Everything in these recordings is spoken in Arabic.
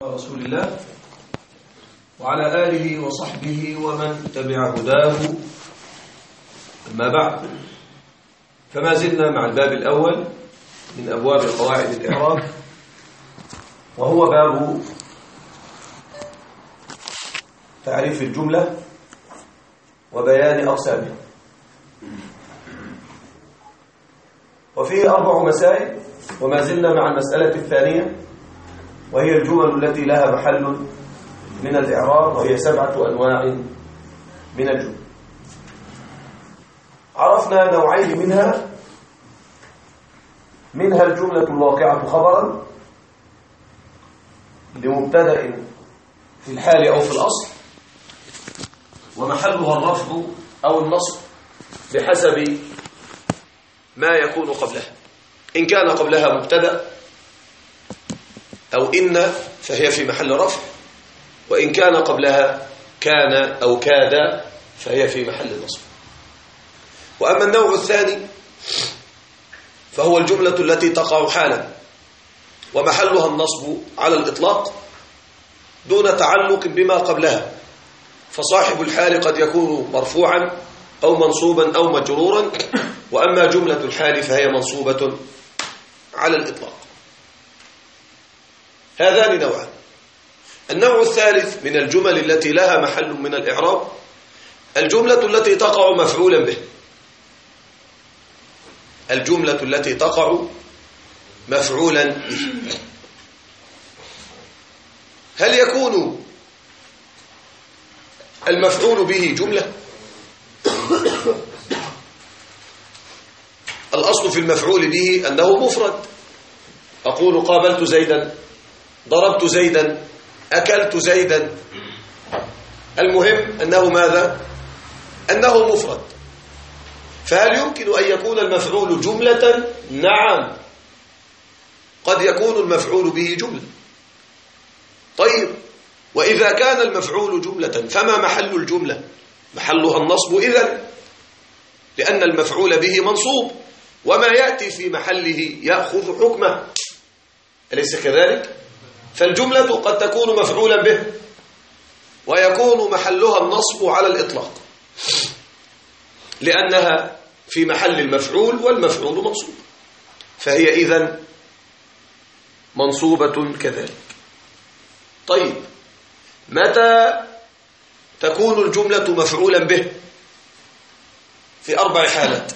رسول الله وعلى آله وصحبه ومن تبع هداه. أما بعد، فما زلنا مع الباب الأول من أبواب قواعد الإعراب، وهو باب تعريف الجملة وبيان أقسامها، وفيه 4 مسائل، وما زلنا مع المسألة الثانية وهي الجمل التي لها محل من الإعراب، وهي 7 أنواع من الجمل. عرفنا نوعين منها الجملة الواقعة خبرا لمبتدأ في الحال أو في الأصل، ومحلها الرفع أو النصب بحسب ما يكون قبلها. إن كان قبلها مبتدأ أو إن فهي في محل رفع، وإن كان قبلها كان أو كاد فهي في محل نصب. وأما النوع الثاني فهو الجملة التي تقع حالا ومحلها النصب على الإطلاق دون تعلق بما قبلها، فصاحب الحال قد يكون مرفوعا أو منصوبا أو مجرورا، وأما جملة الحال فهي منصوبة على الإطلاق. هذان نوعان. النوع الثالث من الجمل التي لها محل من الإعراب الجملة التي تقع مفعولا به. الجملة التي تقع مفعولا به. هل يكون المفعول به جملة؟ الأصل في المفعول به أنه مفرد. أقول قابلت زيدا، ضربت زيدا، أكلت زيدا. المهم أنه ماذا؟ أنه مفرد. فهل يمكن أن يكون المفعول جملة؟ نعم، قد يكون المفعول به جملة. طيب، وإذا كان المفعول جملة فما محل الجملة؟ محلها النصب إذن، لأن المفعول به منصوب، وما يأتي في محله يأخذ حكمه، أليس كذلك؟ فالجملة قد تكون مفعولا به ويكون محلها النصب على الإطلاق، لأنها في محل المفعول والمفعول منصوب، فهي إذن منصوبة كذلك. طيب، متى تكون الجملة مفعولا به؟ في 4 حالات.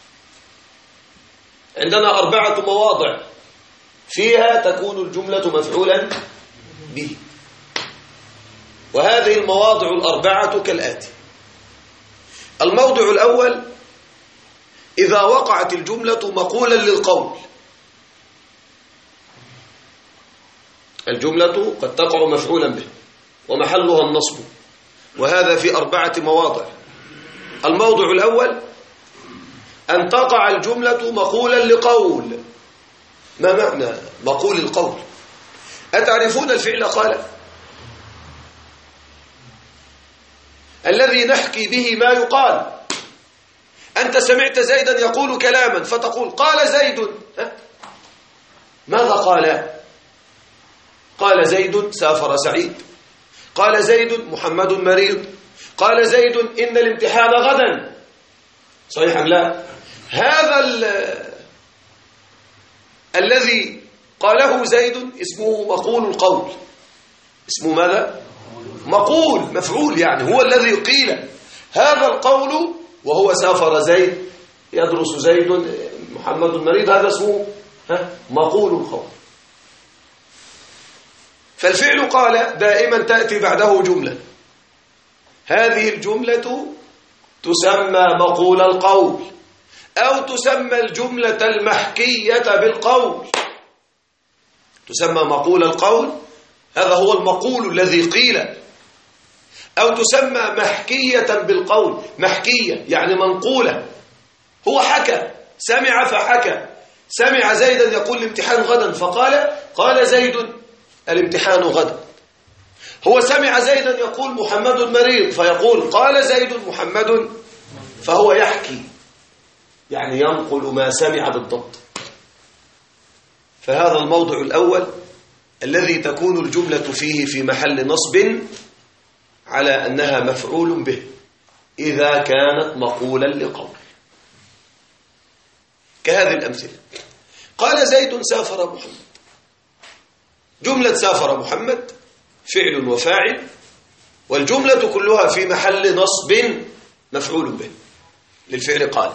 عندنا 4 مواضع فيها تكون الجملة مفعولا به، وهذه المواضع 4 كالآتي. الموضع الأول: إذا وقعت الجملة مقولا للقول. الجملة قد تقع مفعولا به ومحلها النصب، وهذا في 4 مواضع. الموضع الأول: أن تقع الجملة مقولا لقول. ما معنى مقول القول؟ أتعرفون الفعل قال؟ الذي نحكي به ما يقال. أنت سمعت زيدا يقول كلاما فتقول قال زيد. ماذا قال؟ قال زيد سافر سعيد، قال زيد محمد مريض، قال زيد إن الامتحان غدا. صحيح أم لا؟ هذا الذي قاله زيد اسمه مقول القول. اسمه ماذا؟ مقول، مفعول، يعني هو الذي قيل هذا القول. وهو سافر زيد، يدرس زيد، محمد مريض، هذا اسمه مقول القول. فالفعل قال دائما تأتي بعده جملة، هذه الجملة تسمى مقول القول، أو تسمى الجملة المحكية بالقول. تسمى مقول القول، هذا هو المقول الذي قيل، أو تسمى محكية بالقول. محكية يعني منقولة، هو حكى، سمع فحكى. سمع زيدا يقول الامتحان غدا فقال قال زيد الامتحان غدا. هو سمع زيدا يقول محمد مريض فيقول قال زيد محمد، فهو يحكي، يعني ينقل ما سمع بالضبط. فهذا الموضع الأول الذي تكون الجملة فيه في محل نصب على أنها مفعول به إذا كانت مقولا لقول، كهذه الأمثلة. قال زيد سافر محمد، جملة سافر محمد فعل وفاعل، والجملة كلها في محل نصب مفعول به للفعل. قال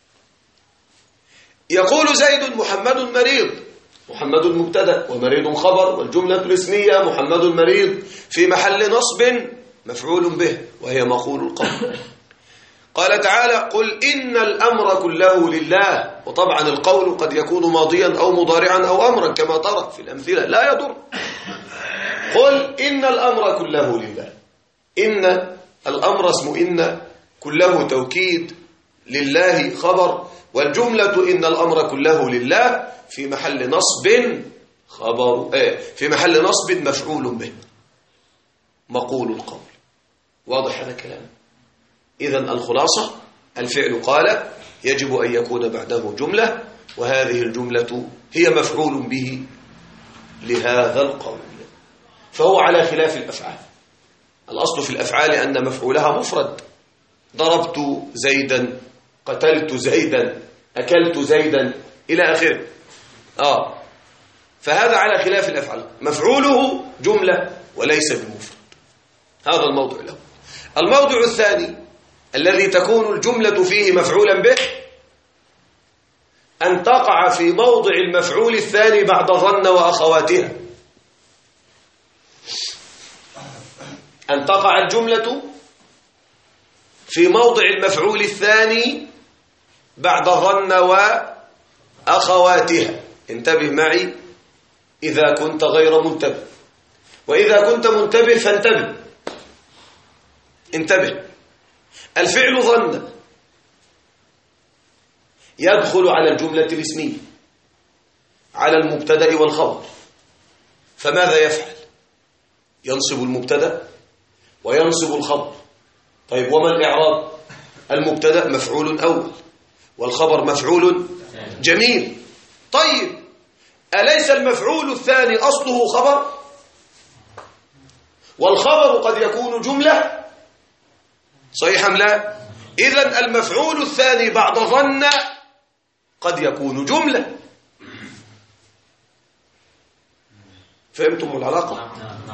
يقول زيد محمد مريض، محمد مبتدأ ومريض خبر، والجملة الاسمية محمد مريض في محل نصب مفعول به وهي مقول القول. قال تعالى قل إن الأمر كله لله، وطبعا القول قد يكون ماضيا أو مضارعا أو أمرا كما ترى في الأمثلة لا يضر. قل إن الأمر كله لله، إن الأمر اسم إن كله توكيد، لله خبر، والجملة إن الأمر كله لله في محل نصب خبر في محل نصب مفعول به مقول القول. واضح هذا الكلام؟ إذن الخلاصة الفعل قال يجب أن يكون بعده جملة، وهذه الجملة هي مفعول به لهذا القول، فهو على خلاف الأفعال. الأصل في الأفعال أن مفعولها مفرد، ضربت زيدا، قتلت زيدا، أكلت زيدا إلى آخره. فهذا على خلاف الأفعال، مفعوله جملة وليس بمفرد. هذا الموضوع له. الموضوع الثاني الذي تكون الجملة فيه مفعولا به أن تقع في موضع المفعول الثاني بعد ظن وأخواتها، أن تقع الجملة في موضع المفعول الثاني بعد ظن وأخواتها. انتبه معي إذا كنت غير منتبه، وإذا كنت منتبه فانتبه. انتبه، الفعل ظن يدخل على الجملة الاسمية على المبتدأ والخبر، فماذا يفعل؟ ينصب المبتدأ وينصب الخبر. طيب وما الإعراب؟ المبتدأ مفعول أول والخبر مفعول جميل. طيب أليس المفعول الثاني أصله خبر؟ والخبر قد يكون جملة، صحيح أم لا؟ إذن المفعول الثاني بعد ظن قد يكون جملة. فهمتم العلاقة؟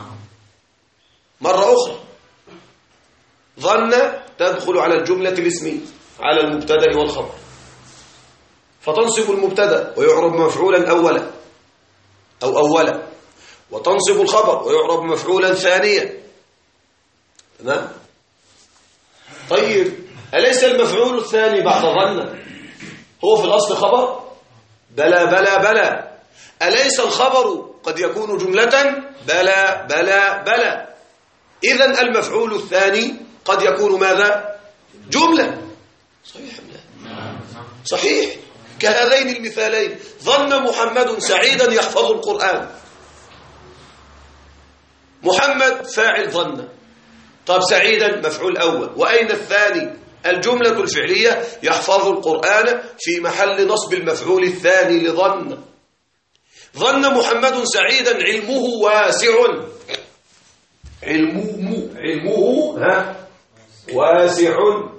مرة أخرى، ظن تدخل على الجملة الاسمية على المبتدأ والخبر، فتنصب المبتدأ ويعرب مفعولا أولا أو أولا، وتنصب الخبر ويعرب مفعولا ثانيا. تمام؟ طيب أليس المفعول الثاني بعد ظن هو في الأصل خبر؟ بلى بلى بلى. أليس الخبر قد يكون جملة؟ بلى بلى بلى. إذن المفعول الثاني قد يكون ماذا؟ جملة. صحيح أم لا؟ صحيح. كهذين المثالين، ظن محمد سعيدا يحفظ القرآن. محمد فاعل ظن، طب سعيدا مفعول أول، وأين الثاني؟ الجملة الفعلية يحفظ القرآن في محل نصب المفعول الثاني لظن. ظن محمد سعيدا علمه واسع، علمه واسع.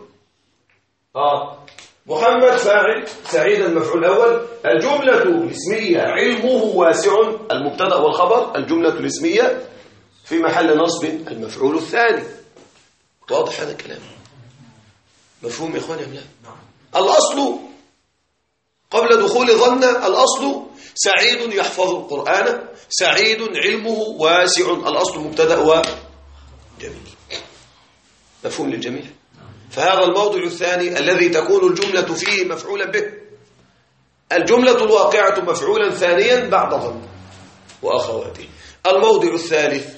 محمد فاعل، سعيدا مفعول أول، الجملة الاسمية علمه واسع المبتدأ والخبر، الجملة الاسمية في محل نصب المفعول الثاني. واضح هذا الكلام؟ مفهوم يا إخواني أم لا؟ الأصل قبل دخول ظن، الأصل سعيد يحفظ القرآن، سعيد علمه واسع، الأصل مبتدأ وجميل. مفهوم للجميع؟ فهذا الموضع الثاني الذي تكون الجملة فيه مفعولا به، الجملة الواقعة مفعولا ثانيا بعد ظن وأخواته. الموضع الثالث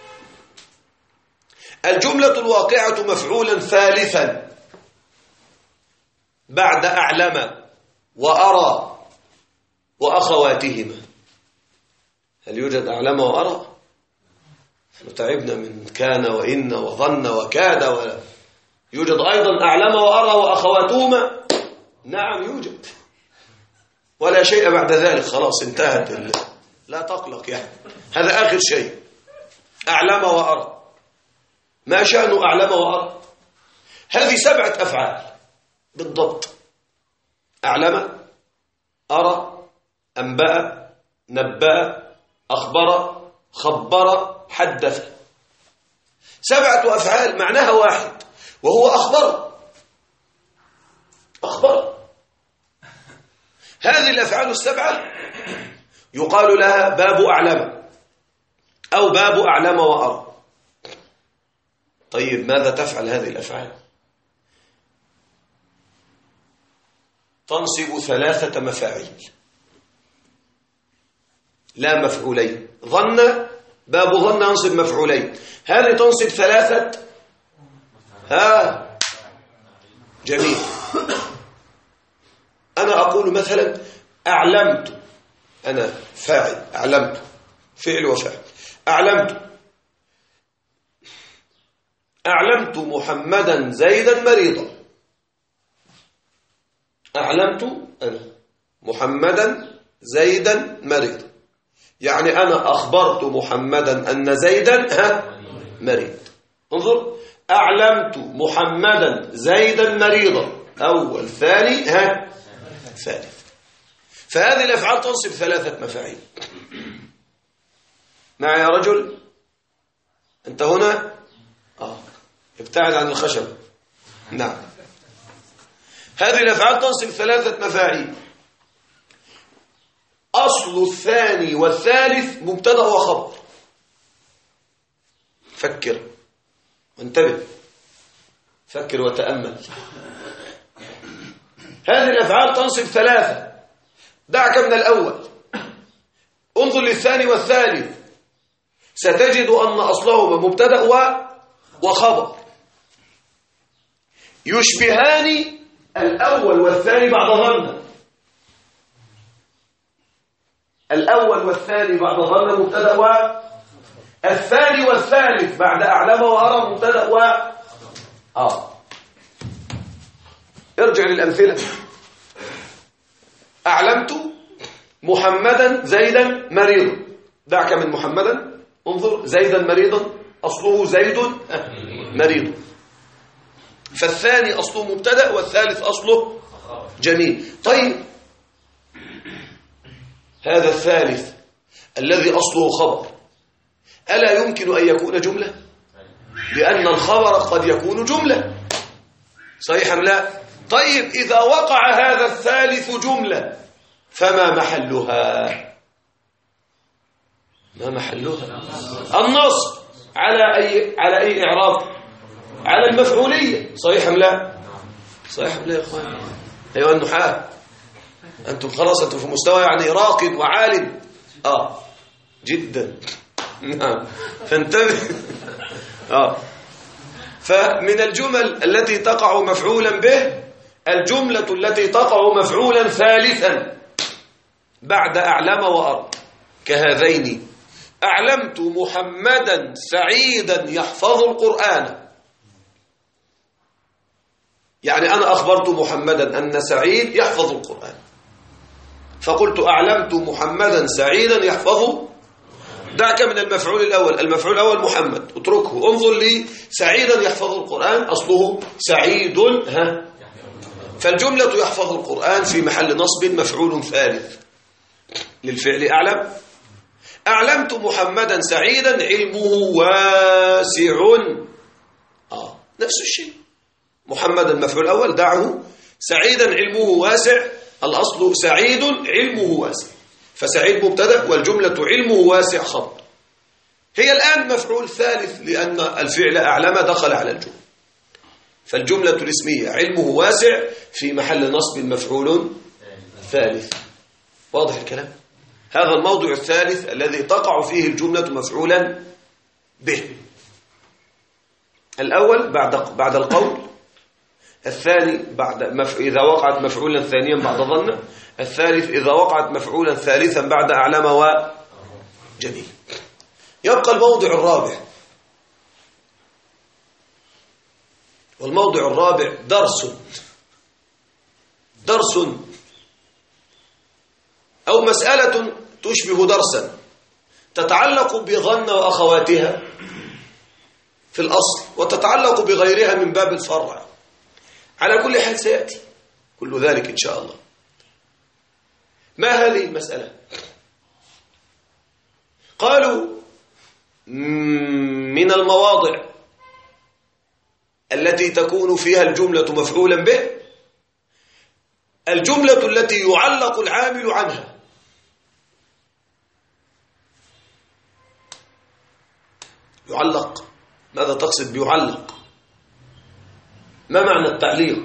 الجملة الواقعة مفعولا ثالثا بعد أعلم وأرى وأخواتهما. هل يوجد أعلم وأرى؟ نحن تعبنا من كان وإن وظن وكاد، يوجد أيضا أعلم وأرى وأخواتهما. نعم يوجد، ولا شيء بعد ذلك، خلاص انتهت لا تقلق يعني، هذا آخر شيء. أعلم وأرى، ما شأن أعلم وأرى؟ هذه 7 أفعال بالضبط: أعلم، أرى، أنبأ، نبأ، أخبر، خبر، حدث. 7 أفعال معناها واحد، وهو أخبر. أخبر. هذه الأفعال 7 يقال لها باب أعلم أو باب أعلم وأرى. طيب ماذا تفعل هذه الأفعال؟ تنصب 3 مفاعيل لا مفعولين. ظن، باب ظن ينصب مفعولين، هذه تنصب 3. جميل. أنا أقول مثلا أعلمت، أنا فاعل، أعلمت فعل وفعل. أعلمت محمدا زيدا مريضا. أعلمت أنا محمدا زيدا مريضا، يعني أنا أخبرت محمدا أن زيدا مريض. انظر، أعلمت محمدا زيدا مريضا، أول، ثاني، ثالث. فهذه الأفعال تنصب 3 مفاعيل. معي يا رجل؟ أنت هنا؟ ابتعد عن الخشب. نعم، هذه الأفعال تنصب 3 مفاعيل. أصل الثاني والثالث مبتدأ وخبر. فكر وانتبه، فكر وتأمل. هذه الأفعال تنصب 3. دعك من الأول، انظر للثاني والثالث، ستجد أن أصلهما مبتدأ وخبر، يشبهان الأول والثاني بعد ظن. الأول والثاني بعد ظن مبتدأ الثاني والثالث بعد أعلم وأرى مبتدأ ارجع للأمثلة. أعلمت محمدا زيدا مريضا. دعك من محمدا، انظر زيدا مريضا، أصله زيد مريض، فالثاني أصله مبتدأ والثالث أصله جميل. طيب هذا الثالث الذي أصله خبر ألا يمكن أن يكون جملة؟ لأن الخبر قد يكون جملة، صحيح أم لا؟ طيب إذا وقع هذا الثالث جملة فما محلها؟ ما محلها؟ النصب. على أي إعراب؟ على المفعولية، صحيح أم لا؟ صحيح أم لا يا إخوان؟ أيها النحاة، أنتم خلاص أنتم في مستوى يعني راقب وعالم جدا. نعم، فانتبه. فمن الجمل التي تقع مفعولا به الجملة التي تقع مفعولا ثالثا بعد أعلم وأرى، كهذين: أعلمت محمدا سعيدا يحفظ القرآن. يعني أنا أخبرت محمدا أن سعيد يحفظ القرآن، فقلت أعلمت محمدا سعيدا يحفظ. دعك من المفعول الأول، المفعول الأول محمد، اتركه، انظر لي سعيدا يحفظ القرآن، أصله سعيد فالجملة يحفظ القرآن في محل نصب مفعول ثالث للفعل أعلم. أعلمت محمدا سعيدا علمه واسع. نفس الشيء، محمدا مفعول أول دعه، سعيدا علمه واسع، الأصل سعيد علمه واسع، فسعيد مبتدأ والجملة علمه واسع خبر. هي الآن مفعول ثالث لأن الفعل أعلم دخل على الجملة، فالجملة الاسمية علمه واسع في محل نصب مفعول ثالث. واضح الكلام؟ هذا الموضع الثالث الذي تقع فيه الجملة مفعولا به. الأول بعد القول، الثاني إذا وقعت مفعولا ثانيا بعد ظن، الثالث إذا وقعت مفعولا ثالثا بعد أعلم وجميل. يبقى الموضع الرابع، والموضع الرابع درس أو مسألة تشبه درسا. تتعلق بظن وأخواتها في الأصل، وتتعلق بغيرها من باب الفرع. على كل حال سيأتي كل ذلك إن شاء الله. ما هذه المسألة؟ قالوا من المواضع التي تكون فيها الجملة مفعولا به الجملة التي يعلق العامل عنها. يعلق، ماذا تقصد بيعلق؟ ما معنى التعليق؟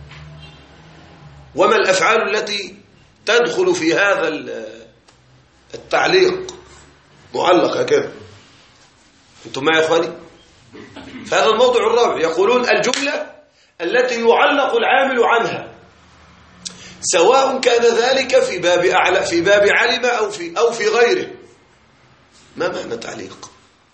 وما الأفعال التي تدخل في هذا التعليق؟ معلق هكذا. أنتم معي يا إخواني؟ فهذا الموضوع الرابع، يقولون الجملة التي يعلق العامل عنها، سواء كان ذلك في باب أعلى، في باب علم، أو في غيره. ما معنى تعليق؟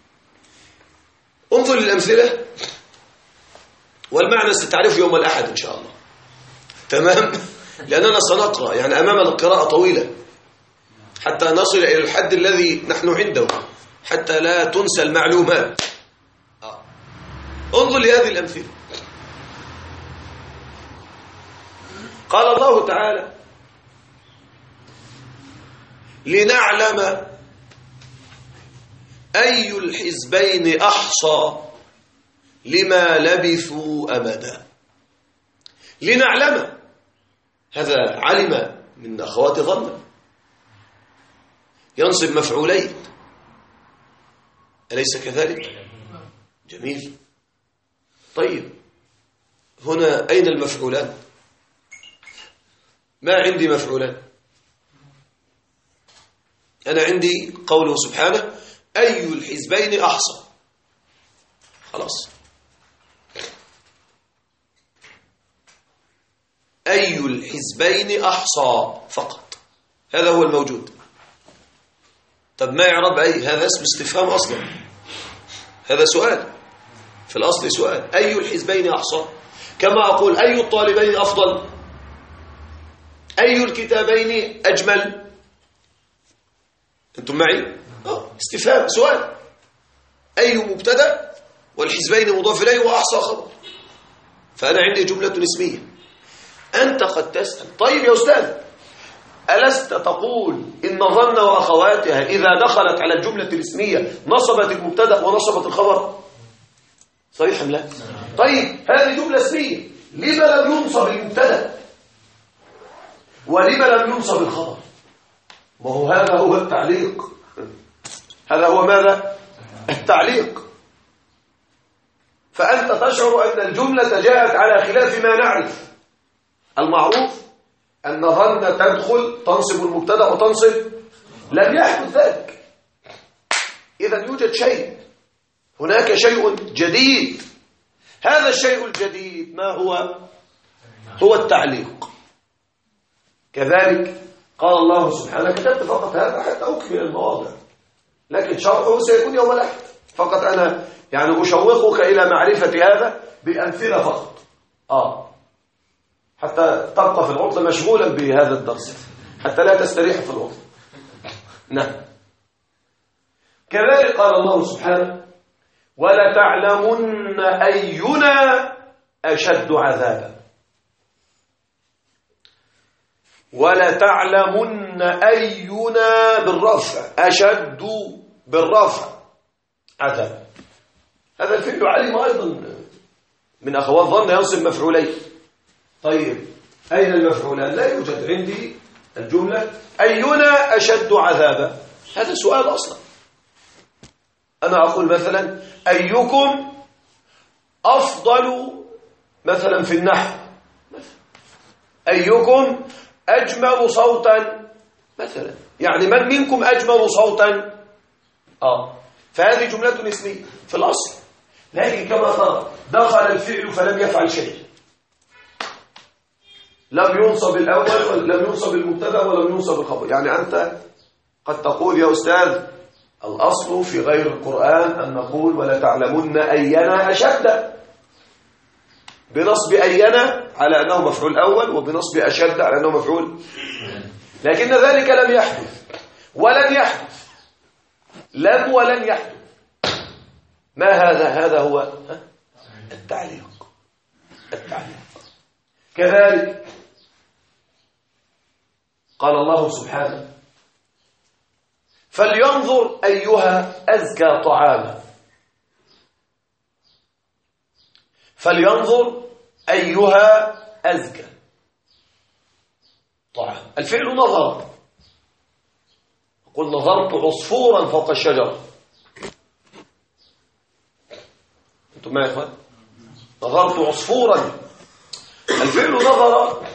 انظر للأمثلة، والمعنى ستعرفه يوم الأحد إن شاء الله. تمام؟ لأننا سنقرأ، يعني أمامنا القراءة طويلة حتى نصل إلى الحد الذي نحن عنده، حتى لا تنسى المعلومات. انظر لهذه الأمثلة. قال الله تعالى: لنعلم أي الحزبين أحصى لما لبثوا أمدا. لنعلم، هذا علم من أخوات ظن، ينصب مفعولين، أليس كذلك؟ جميل. طيب هنا أين المفعولان؟ ما عندي مفعولان. أنا عندي قوله سبحانه: أي الحزبين أحصى. خلاص، أي الحزبين أحصى فقط، هذا هو الموجود. طب ما يعرب أي؟ هذا اسم استفهام أصلا، هذا سؤال في الأصل، سؤال. أي الحزبين أحصى؟ كما أقول: أي الطالبين أفضل؟ أي الكتابين أجمل؟ أنتم معي؟ استفهام، سؤال. أي مبتدأ والحزبين مضاف إليه وأحصى خبر، فأنا عندي جملة اسمية. أنت قد تسأل: طيب يا أستاذ، ألست تقول إن ظن وأخواتها إذا دخلت على الجملة الاسمية نصبت المبتدأ ونصبت الخبر؟ صحيح أم لا؟ طيب هذه جملة اسمية، لما لم ينصب المبتدأ ولما لم ينصب الخبر؟ وهو هذا هو التعليق. هذا هو ماذا؟ التعليق. فأنت تشعر أن الجملة جاءت على خلاف ما نعرف. المعروف أن ظن تدخل تنصب المبتدأ وتنصب، لم يحدث ذلك. إذن يوجد شيء، هناك شيء جديد. هذا الشيء الجديد ما هو؟ هو التعليق. كذلك قال الله سبحانه، كتبت فقط هذا حتى أكمل المواضع، لكن شرحه سيكون يوم الأحد. فقط أنا يعني أشوقك إلى معرفة هذا بأمثلة فقط، حتى تبقى في العطلة مشغولا بهذا الدرس، حتى لا تستريح في العطلة. نعم. كذلك قال الله سبحانه: ولتعلمن أينا أشد عذابا. ولتعلمن أينا بالرفع، أشد بالرفع عذاب. هذا الفعل علم أيضا من أخوات ظن ينصب مفعولين. طيب أين المفعولان؟ لا يوجد عندي الجملة أينا أشد عذابا. هذا سؤال أصلا. أنا أقول مثلا: أيكم أفضل مثلا في النحو، أيكم أجمل صوتا مثلا، يعني من منكم أجمل صوتا؟ فهذه جملة اسمية في الأصل، لكن كما ترى دخل الفعل فلم يفعل شيء، لم ينصب الأول ولم ينصب المبتدأ ولم ينصب الخبر. يعني أنت قد تقول يا أستاذ الأصل في غير القرآن أن نقول: ولتعلمن أينا أشد، بنصب أينا على أنه مفعول أول، وبنصب أشد على أنه مفعول، لكن ذلك لم يحدث ولن يحدث. لم ولن يحدث. ما هذا؟ هذا هو التعليق. كذلك قال الله سبحانه فلينظر أيها أزكى طعاما. فلينظر أيها أزكى طعام. الفعل نظر. قل نظرت عصفورا فوق الشجرة. أنتم معي يا إخوان؟ نظرت عصفورا. الفعل نظر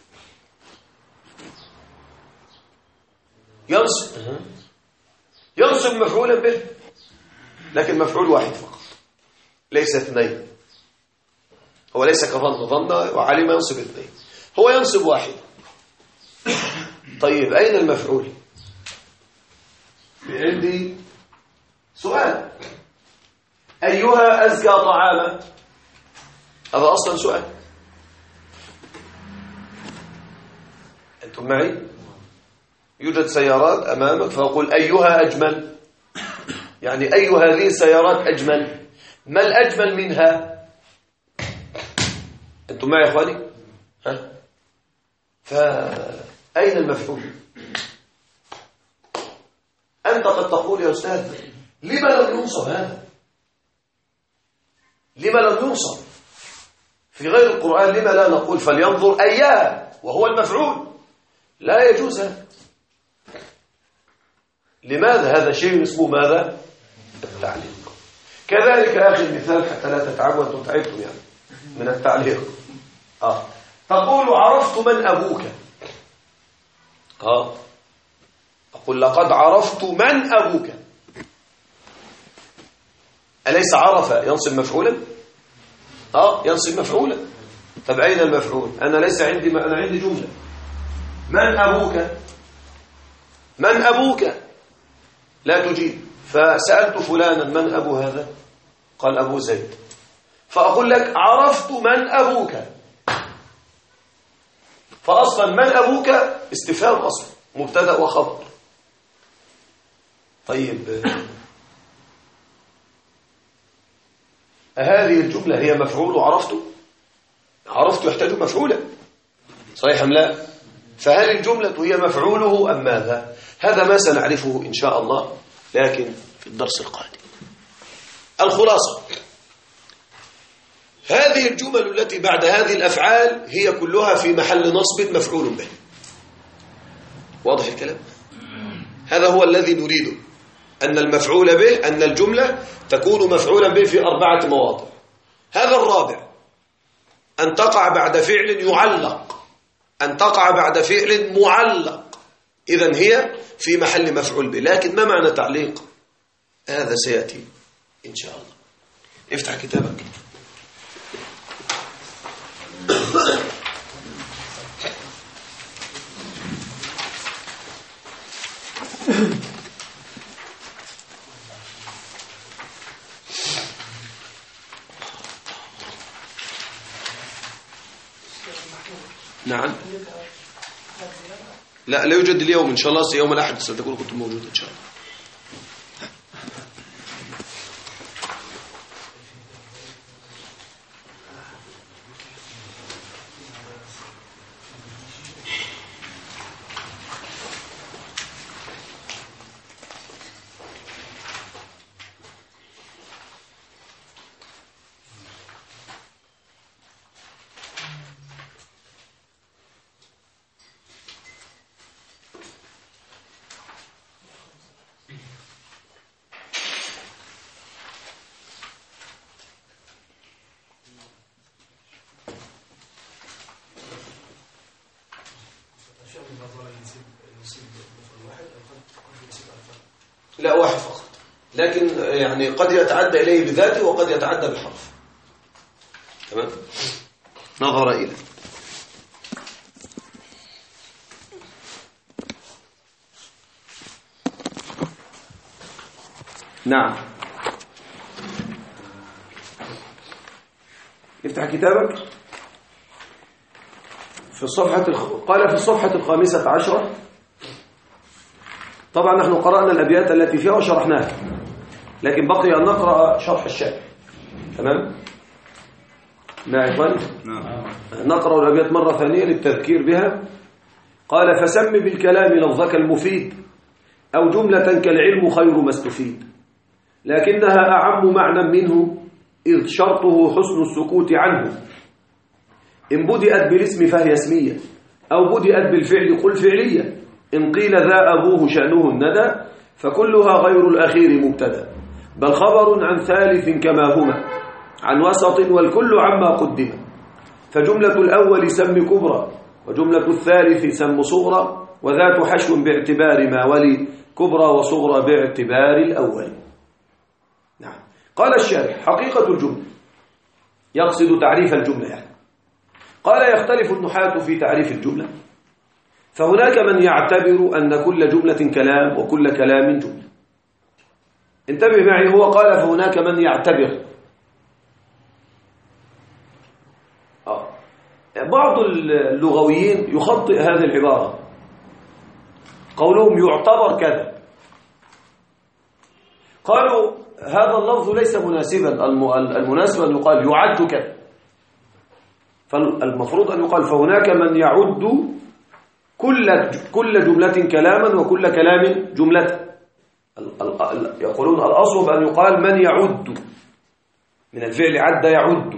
ينصب مفعولا به، لكن مفعول واحد فقط ليس اثنين. هو ليس ظن وعلم ينصب اثنين، هو ينصب واحد. طيب أين المفعول؟ عندي سؤال. أيها أزكى طعاما؟ هذا أصلا سؤال. أنتم معي؟ يوجد سيارات أمامك فأقول أيها أجمل، يعني أي هذه السيارات أجمل؟ ما الأجمل منها؟ أنتم معي يا إخواني؟ فأين المفعول؟ أنت قد تقول يا أستاذ لما لم ينصب هذا؟ لما لم ينصب في غير القرآن؟ لما لا نقول فلينظر أيها وهو المفعول؟ لا يجوز هذا. لماذا؟ هذا شيء اسمه ماذا؟ التعليق. كذلك آخر مثال حتى لا تتعبوا، أنتم تعبتم يعني من التعليق. تقول عرفت من أبوك. أقول لقد عرفت من أبوك. أليس عرف ينصب مفعولا؟ ينصب مفعولا. طب أين المفعول؟ أنا ليس عندي، أنا عندي جملة. من أبوك؟ من أبوك؟ لا تجيب. فسألت فلانا من أبو هذا؟ قال أبو زيد. فأقول لك عرفت من أبوك. فأصلا من أبوك استفهام أصلا، مبتدأ وخبر. طيب هذه الجملة هي مفعول وعرفت؟ عرفت يحتاج مفعولا، صحيح أم لا؟ فهل الجملة هي مفعوله أم ماذا؟ هذا ما سنعرفه إن شاء الله، لكن في الدرس القادم. الخلاصة: هذه الجمل التي بعد هذه الأفعال هي كلها في محل نصب مفعول به. واضح الكلام؟ هذا هو الذي نريده، أن المفعول به، أن الجملة تكون مفعولا به في 4 مواضع. هذا الرابع: أن تقع بعد فعل يعلق، أن تقع بعد فعل معلق، إذن هي في محل مفعول به. لكن ما معنى تعليق؟ هذا سيأتي إن شاء الله. افتح كتابك. نعم. لا يوجد اليوم إن شاء الله، يوم الأحد ستكون كنت موجود إن شاء الله. لا، واحد فقط، لكن يعني قد يتعدى إليه بذاته وقد يتعدى بحرف. تمام؟ نظر إلى. نعم. افتح كتابك في الصفحة قال في الصفحة 15 طبعا نحن قرأنا الأبيات التي فيها وشرحناها، لكن بقي أن نقرأ شرح الشارح. تمام؟ نعم يا إخواني؟ نقرأ الأبيات مرة ثانية للتذكير بها. قال: فسم بالكلام لفظك المفيد، أو جملة كالعلم خير ما استفيد، لكنها أعم معنى منه، إذ شرطه حسن السكوت عنه. إن بدأت بالاسم فهي اسمية، أو بدأت بالفعل قل فعلية. إن قيل ذا أبوه شأنه الندى، فكلها غير الأخير مبتدأ، بل خبر عن ثالث كما هما، عن وسط والكل عما قدم. فجملة الأول سم كبرى، وجملة الثالث سم صغرى، وذات حشو باعتبار ما ولي، كبرى وصغرى باعتبار الأول. نعم. قال الشارح: حقيقة الجملة، يقصد تعريف الجملة يعني. قال: يختلف النحاة في تعريف الجملة، فهناك من يعتبر أن كل جملة كلام وكل كلام جملة. انتبه معي، هو قال فهناك من يعتبر. بعض اللغويين يخطئ هذه العبارة، قولهم يعتبر كذا. قالوا هذا اللفظ ليس مناسبا، المناسب أن يقال يعد كذا. فالمفروض أن يقال فهناك من يعد كل جملة كلاما وكل كلام جملة. يقولون الأصل أن يقال من يعد، من الفعل عد يعد.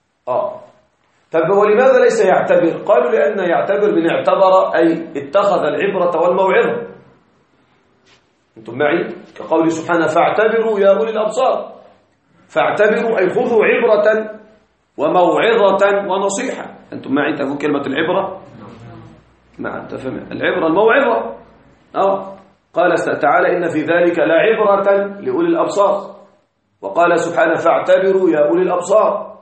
طب ولماذا ليس يعتبر؟ قالوا لأن يعتبر من اعتبر، أي اتخذ العبرة والموعظة. أنتم معي؟ كقول سبحانه: فاعتبروا يا أولي الأبصار. فاعتبروا أي خذوا عبرة وموعظة ونصيحة. أنتم معي؟ تفهم كلمة العبرة؟ ما تفهم العبرة الموعظة. قال تعالى: إن في ذلك لعبرة لأولي الأبصار. وقال سبحانه: فاعتبروا يا أولي الأبصار.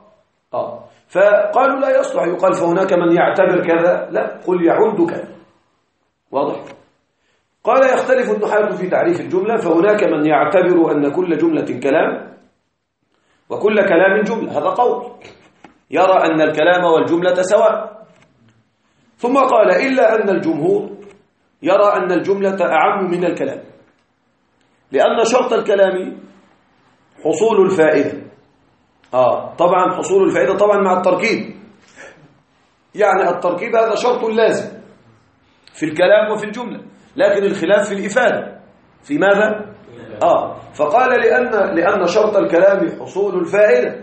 فقالوا لا يصلح يقال فهناك من يعتبر كذا، لا، قل يعد كذا. واضح؟ قال: يختلف النحاة في تعريف الجملة، فهناك من يعتبر أن كل جملة كلام وكل كلام جملة. هذا قول يرى أن الكلام والجملة سواء. ثم قال: إلا أن الجمهور يرى أن الجملة أعم من الكلام، لأن شرط الكلام حصول الفائدة. طبعا حصول الفائدة طبعا مع التركيب، يعني التركيب هذا شرط لازم في الكلام وفي الجملة، لكن الخلاف في الإفادة. في ماذا؟ فقال لأن شرط الكلام حصول الفائدة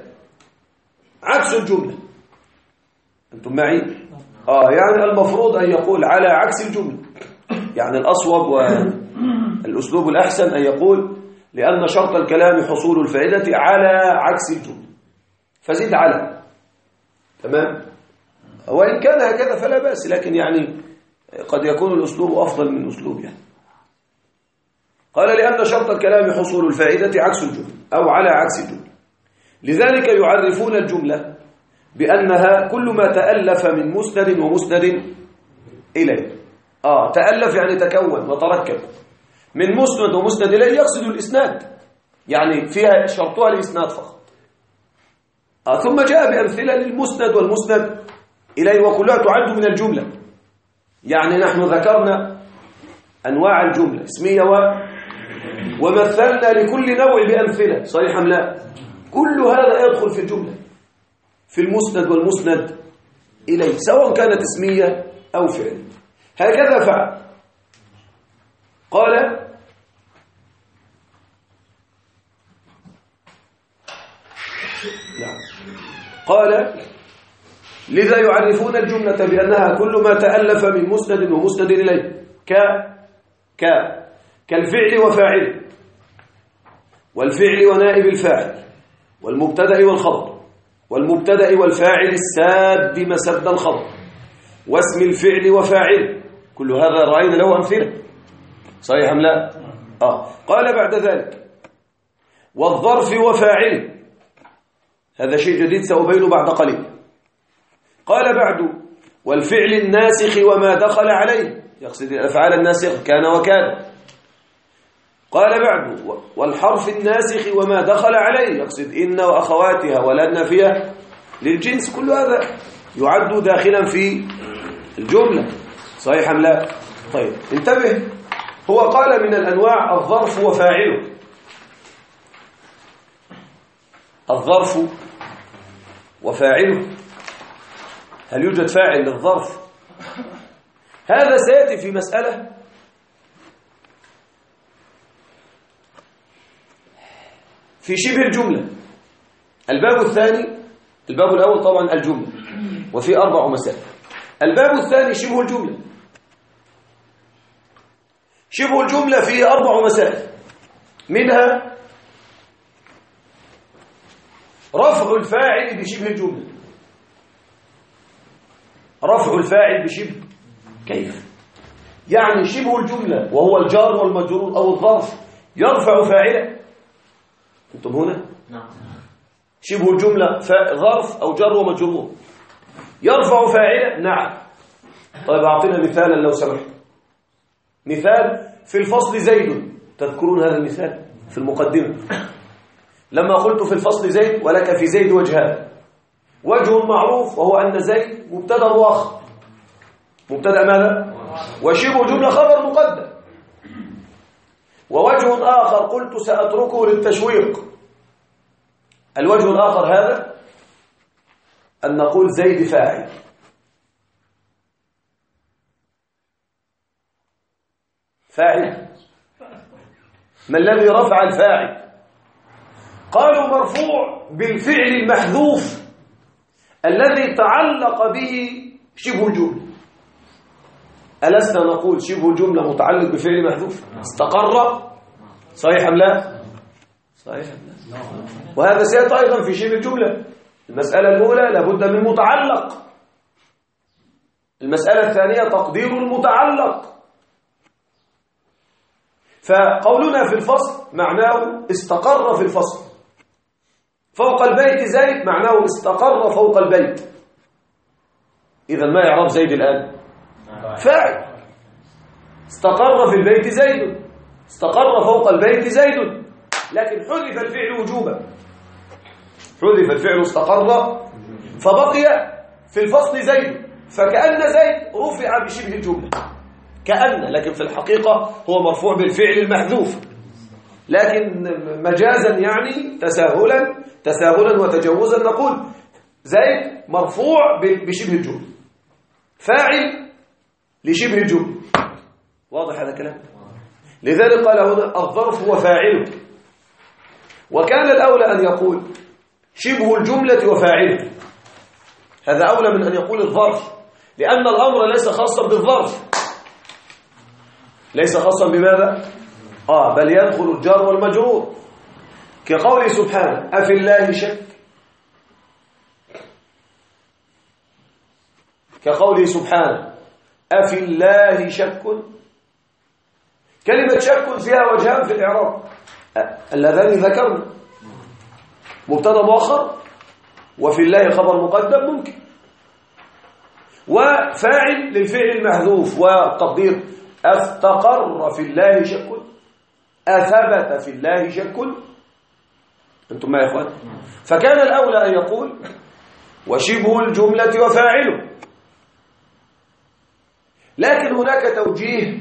عكس الجملة. أنتم معي؟ يعني المفروض أن يقول على عكس الجملة، يعني الأصوب والأسلوب الأحسن أن يقول لأن شرط الكلام حصول الفائدة على عكس الجملة، فزيد على. تمام؟ وإن كان هكذا فلا بأس، لكن يعني قد يكون الأسلوب أفضل من أسلوب يعني. قال: لأن شرط الكلام حصول الفائدة عكس الجملة أو على عكس الجملة، لذلك يعرفون الجملة بأنها كل ما تألف من مسند ومسند إليه. تألف يعني تكون وتركب. من مسند ومسند إليه يقصد الإسناد، يعني فيها شرطها الإسناد فقط. ثم جاء بأمثلة للمسند والمسند إليه، وكلها تعد من الجملة. يعني نحن ذكرنا أنواع الجملة اسمية ومثلنا لكل نوع بأمثلة، صحيح أم لا؟ كل هذا يدخل في الجملة، في المسند والمسند إليه، سواء كانت اسمية أو فعل. هكذا فعل. قال: قال: لذا يعرفون الجملة بأنها كل ما تألف من مسند ومسند إليه، كالفعل وفاعل، والفعل ونائب الفاعل، والمبتدأ والخبر، والمبتدأ والفاعل الساد مسد الخبر، واسم الفعل وفاعل. كل هذا رأينا له أمثلة، صحيح أم لا؟ قال بعد ذلك: والظرف وفاعل. هذا شيء جديد سأبينه بعد قليل. قال بعد: والفعل الناسخ وما دخل عليه، يقصد الأفعال الناسخ كان وكان. قال بعد: والحرف الناسخ وما دخل عليه، يقصد إن وأخواتها ولا النافية للجنس. كل هذا يعد داخلا في الجملة، صحيح أم لا؟ طيب انتبه، هو قال من الأنواع الظرف وفاعله. الظرف وفاعله، هل يوجد فاعل للظرف؟ هذا سيأتي في مسألة في شبه الجملة. الباب الثاني، الباب الأول طبعا الجملة وفي 4 مسائل. الباب الثاني شبه الجملة. شبه الجملة فيه 4 مسائل، منها رفع الفاعل بشبه الجملة. رفع الفاعل بشبه، كيف؟ يعني شبه الجملة وهو الجار والمجرور أو الظرف يرفع فاعله. أنتم هنا؟ نعم. شبه الجملة ظرف أو جار ومجرور يرفع فاعله؟ نعم. طيب أعطينا مثالا لو سمحت. مثال في الفصل زيد، تذكرون هذا المثال في المقدمة لما قلت في الفصل زيد ولك في زيد وجهان. وجه معروف وهو أن زيد مبتدا مؤخر. مبتدا ماذا؟ وشبه جملة خبر مقدم. ووجه آخر قلت سأتركه للتشويق. الوجه الآخر هذا أن نقول زيد فاعل. فاعل، ما الذي رفع الفاعل؟ قالوا مرفوع بالفعل المحذوف الذي تعلق به شبه الجملة. ألسنا نقول شبه الجملة متعلق بفعل محذوف؟ استقر، صحيح أم لا؟ صحيح أم لا؟ وهذا سيأتي أيضا في شبه الجملة. المسألة الأولى لابد من متعلق، المسألة الثانية تقدير المتعلق. فقولنا في الفصل معناه استقر في الفصل. فوق البيت زيد معناه استقر فوق البيت. إذا ما يعرف زيد الآن؟ فاعل. استقر في البيت زيد، استقر فوق البيت زيد، لكن حذف الفعل وجوبا. حذف الفعل استقر فبقي في الفصل زيد، فكأن زيد رفع بشبه الجملة كأن، لكن في الحقيقة هو مرفوع بالفعل المحذوف، لكن مجازا يعني تساهلا وتجوزا نقول زيد مرفوع بشبه الجملة، فاعل لشبه الجملة. واضح هذا الكلام؟ لذلك قال هنا الظرف هو فاعله. وكان الأولى أن يقول شبه الجملة وفاعله، هذا أولى من أن يقول الظرف، لأن الأمر ليس خاصا بالظرف. ليس خاصا بماذا؟ بل يدخل الجار والمجرور، كقوله سبحانه أفي الله شك. كقوله سبحانه أفي الله شك. كلمة شك فيها وجهان في الإعراب اللذان ذكرنا، مبتدا مؤخر وفي الله خبر مقدم ممكن، وفاعل للفعل المحذوف، والتقدير استقر في الله شك، أثبت في الله شك. أنتم ما يا إخوان؟ فكان الأولى أن يقول وشبه الجملة وفاعله، لكن هناك توجيه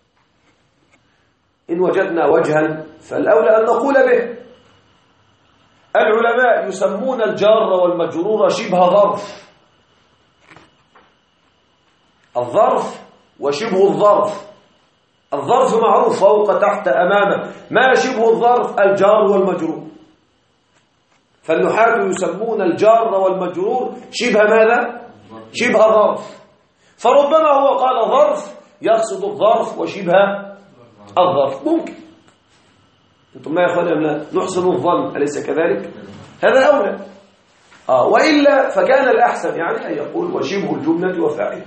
إن وجدنا وجها فالأولى أن نقول به. العلماء يسمون الجار والمجرور شبه ظرف. الظرف وشبه الظرف. الظرف معروف فوق تحت أمامه، ما شبه الظرف الجار والمجرور. فالنحاة يسمون الجار والمجرور شبه ماذا؟ شبه ظرف. فربما هو قال ظرف يقصد الظرف وشبه الظرف، ممكن. انتم ما يا اخواني نحسن الظن، أليس كذلك؟ هذا أولى. وإلا فكان الأحسن يعني أن يقول وشبه الجملة وفاعله.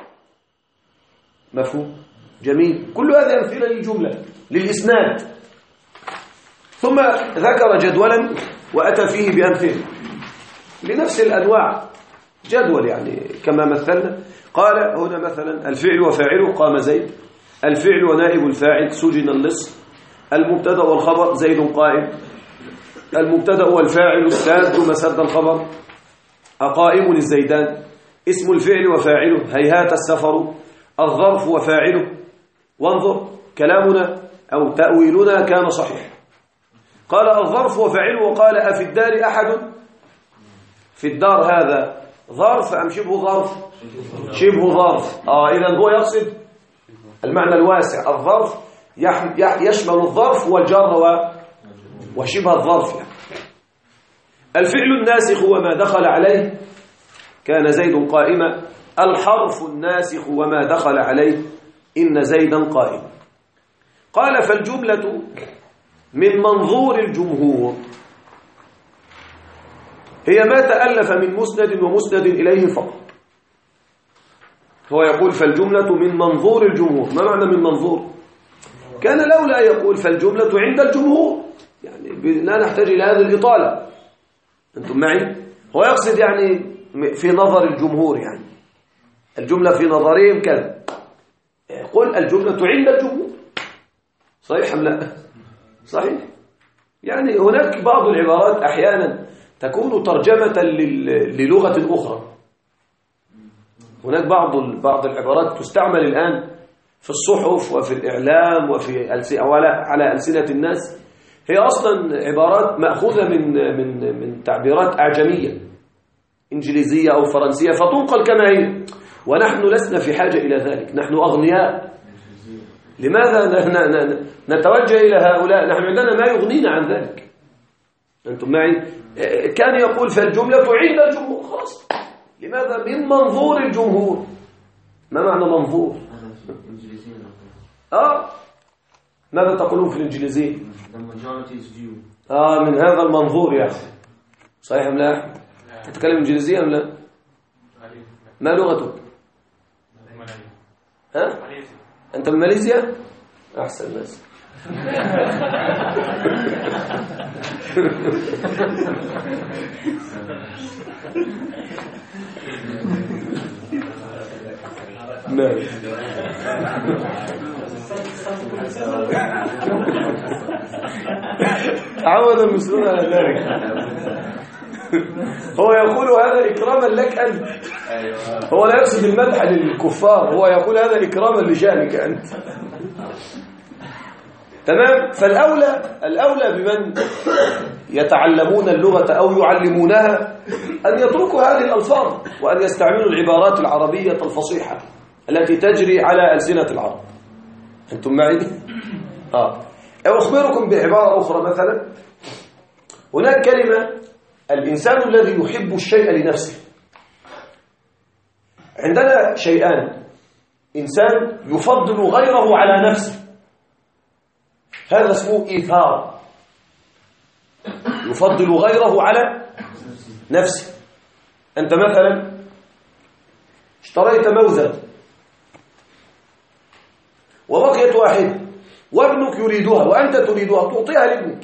مفهوم؟ جميل. كل هذه أمثلة للجملة للإسناد. ثم ذكر جدولا وأتى فيه بأمثلة لنفس الأنواع، جدول يعني كما مثلنا. قال هنا مثلا الفعل وفاعله قام زيد، الفعل ونائب الفاعل سجن اللص، المبتدا والخبر زيد قائم، المبتدا والفاعل الساد مسد الخبر، أقائم الزيدان، اسم الفعل وفاعله هيهات السفر، الظرف وفاعله. وانظر كلامنا أو تأويلنا كان صحيح. قال الظرف وفعله، وقال أفي الدار أحد. في الدار هذا ظرف أم شبه ظرف؟ شبه ظرف. إذن هو يقصد المعنى الواسع. الظرف يشمل الظرف والجر وشبه الظرف يعني. الفعل الناسخ وما دخل عليه كان زيد قائما. الحرف الناسخ وما دخل عليه إن زيدا قائم. قال فالجملة من منظور الجمهور هي ما تألف من مسند ومسند إليه فقط. هو يقول فالجملة من منظور الجمهور. ما معنى من منظور؟ كان لولا يقول فالجملة عند الجمهور، يعني لا نحتاج إلى هذه الإطالة. أنتم معي؟ هو يقصد يعني في نظر الجمهور، يعني الجملة في نظرهم كذا. يقول الجملة عند الجمهور. صحيح أم لا؟ صحيح. يعني هناك بعض العبارات أحيانا تكون ترجمة للغة أخرى. هناك بعض العبارات تستعمل الآن في الصحف وفي الإعلام وفي على ألسنة الناس، هي أصلا عبارات مأخوذة من تعبيرات أعجمية إنجليزية أو فرنسية فتنقل كما هي، ونحن لسنا في حاجة إلى ذلك. نحن أغنياء. لماذا نتوجه إلى هؤلاء؟ نحن عندنا ما يغنينا عن ذلك. أنتم معي؟ كان يقول فالجملة عند الجمهور. خلاص. لماذا؟ من منظور الجمهور. ما معنى منظور؟ ماذا تقولون في الإنجليزية؟ من هذا المنظور يا أخي. صحيح أم لا؟ تتكلم إنجليزية أم لا؟ ما لغتك؟ أنت من ماليزيا؟ أحسن ناس. نعم. تعود المسلمون على ذلك. هو يقول هذا إكراما لك أنت. هو لا يقصد المدح للكفار، هو يقول هذا إكراما لشأنك أنت. تمام. فالأولى بمن يتعلمون اللغة أو يعلمونها أن يتركوا هذه الألفاظ وأن يستعملوا العبارات العربية الفصيحة التي تجري على ألسنة العرب. أنتم معي؟ أخبركم بعبارة أخرى. مثلا هناك كلمة الإنسان الذي يحب الشيء لنفسه. عندنا شيئان: إنسان يفضل غيره على نفسه، هذا اسمه إيثار. يفضل غيره على نفسه. أنت مثلا اشتريت موزة وبقيت واحدة وابنك يريدها وأنت تريدها، تعطيها لابنك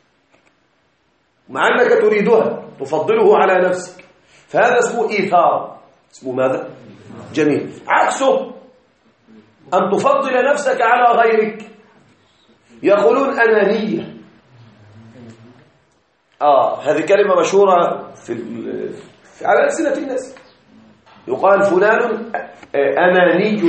مع أنك تريدها، تفضله على نفسك، فهذا اسمه إيثار. اسمه ماذا؟ جميل. عكسه أن تفضل نفسك على غيرك، يقولون أنانية. هذه كلمة مشهورة على ألسنة الناس. يقال فلان أناني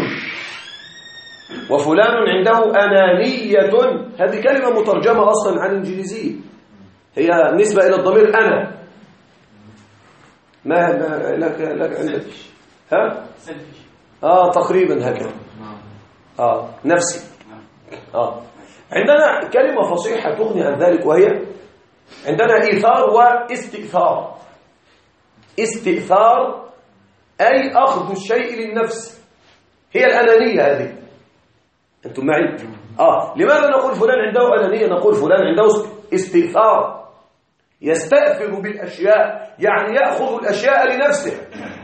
وفلان عنده أنانية. هذه كلمة مترجمة أصلا عن الإنجليزية، هي نسبة إلى الضمير أنا. ما لك عندك تقريبا هكذا. نفسي. عندنا كلمة فصيحة تغني عن ذلك، وهي عندنا إيثار واستئثار. استئثار أي أخذ الشيء للنفس، هي الأنانية هذه. أنتم معي؟ لماذا نقول فلان عنده أنانية؟ نقول فلان عنده استئثار، يستأثر بالأشياء، يعني يأخذ الأشياء لنفسه.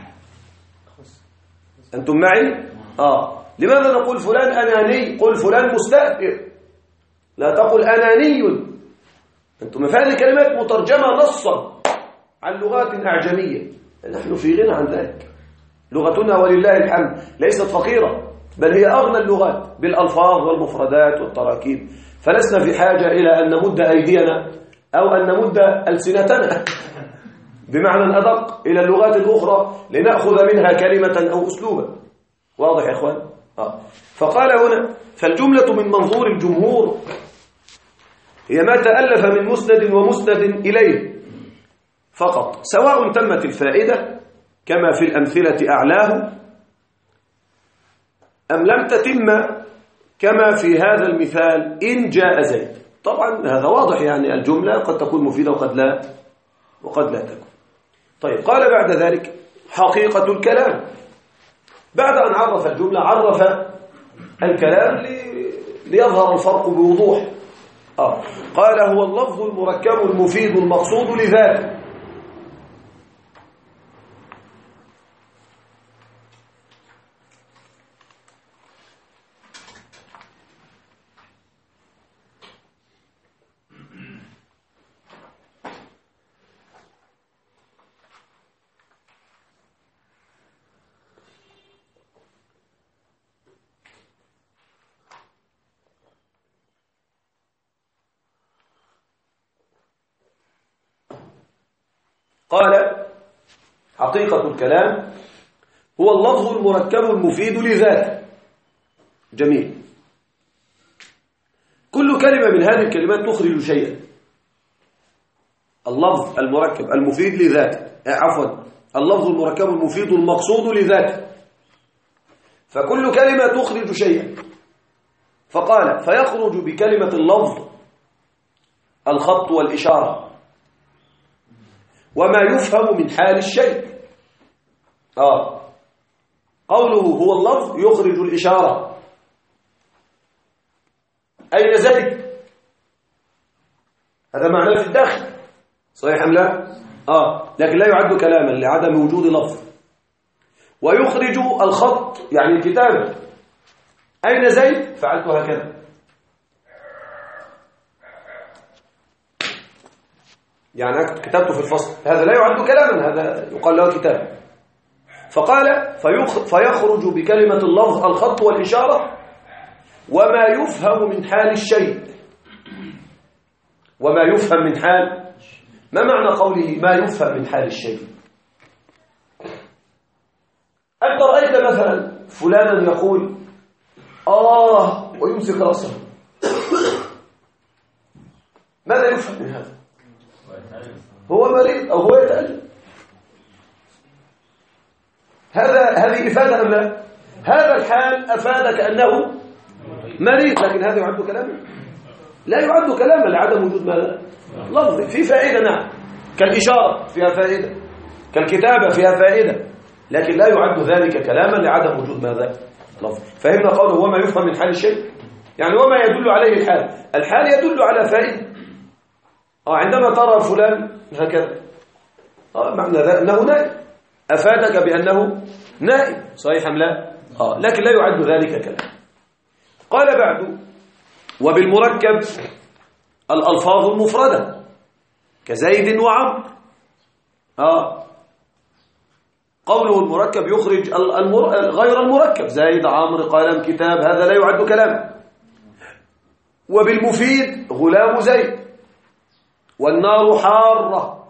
أنتم معي؟ لماذا نقول فلان أناني؟ قل فلان مستأثر، لا تقل أناني. أنتم هذه كلمات مترجمة نصا عن لغات أعجمية، نحن في غنى عن ذلك. لغتنا ولله الحمد ليست فقيرة، بل هي أغنى اللغات بالألفاظ والمفردات والتراكيب، فلسنا في حاجة إلى أن نمد أيدينا أو أن نمد ألسنتنا بمعنى أدق إلى اللغات الأخرى لنأخذ منها كلمة أو أسلوبا. واضح يا إخوان؟ فقال هنا فالجملة من منظور الجمهور هي ما تألف من مسند ومسند إليه فقط، سواء تمت الفائدة كما في الأمثلة أعلاه أم لم تتم كما في هذا المثال إن جاء زيد. طبعا هذا واضح، يعني الجملة قد تكون مفيدة وقد لا تكون. طيب، قال بعد ذلك حقيقة الكلام. بعد أن عرف الجملة عرف الكلام ليظهر الفرق بوضوح. قال هو اللفظ المركب المفيد المقصود لذاته. قال حقيقة الكلام هو اللفظ المركب المفيد لذاته. جميل. كل كلمة من هذه الكلمات تخرج شيئا. اللفظ المركب المفيد لذاته، اللفظ المركب المفيد المقصود لذاته، فكل كلمة تخرج شيئا. فقال فيخرج بكلمة اللفظ الخط والإشارة وما يفهم من حال الشيء. قوله هو اللفظ يخرج الإشارة. أين زيد؟ هذا معناه في الداخل، صحيح أم لا؟ لكن لا يعد كلاما لعدم وجود لفظ. ويخرج الخط يعني الكتابة. أين زيد؟ فعلت هكذا، يعني كتبته في الفصل، هذا لا يعد كلاما، هذا يقال له كتاب. فقال فيخرج بكلمة اللفظ الخط والإشارة وما يفهم من حال الشيء. وما يفهم من حال، ما معنى قوله ما يفهم من حال الشيء؟ أنت رأيت مثلا فلانا يقول ويمسك رأسه، ماذا يفهم من هذا؟ هو مريض أو هو يتألم. هذه إفادة أم لا؟ هذا الحال أفادك أنه مريض، لكن هذا يعد كلاما؟ لا يعد كلاما لعدم وجود ماذا؟ لفظ. في فائدة، نعم، كالإشارة فيها فائدة، كالكتابة فيها فائدة، لكن لا يعد ذلك كلاما لعدم وجود ماذا؟ لفظ. فهمنا قوله وما يفهم من حال الشيء، يعني وما يدل عليه الحال يدل على فائدة. عندما ترى فلان هكذا، معنى ذلك أنه نائم، أفادك بأنه نائم، صحيح أم لا؟ لكن لا يعد ذلك كلام. قال بعد وبالمركب الألفاظ المفردة كزيد وعمر. قوله المركب يخرج غير المركب، زيد، عمرو، قلم، كتاب، هذا لا يعد كلام. وبالمفيد غلام زيد والنار حارة.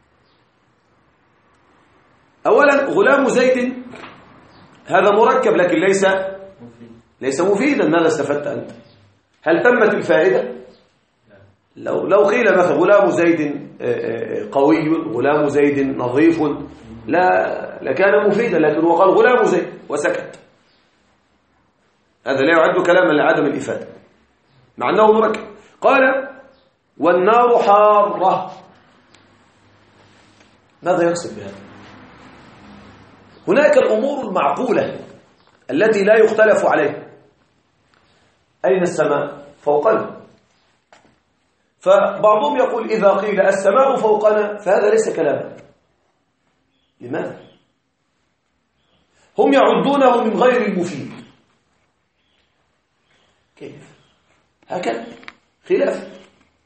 أولا غلام زيد هذا مركب لكن ليس مفيدا. ماذا استفدت أنت؟ هل تمت الفائدة؟ لو قيل مثلا غلام زيد قوي، غلام زيد نظيف، لكان مفيدا، لكن هو قال غلام زيد وسكت. هذا لا يعد كلاما لعدم الإفادة مع أنه مركب. قال والنار حارة. ماذا يقصد بهذا؟ هناك الأمور المعقولة التي لا يختلف عليها. أين السماء؟ فوقنا. فبعضهم يقول إذا قيل السماء فوقنا فهذا ليس كلاما. لماذا؟ هم يعدونه من غير المفيد. كيف؟ هكذا خلاف.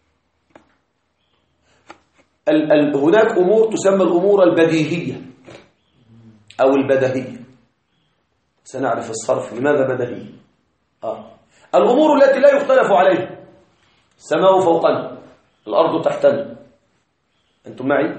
هناك أمور تسمى الأمور البديهية أو البدهية. سنعرف الصرف لماذا بدهية. الأمور التي لا يختلف عليها، السماء فوقنا، الأرض تحتنا، أنتم معي؟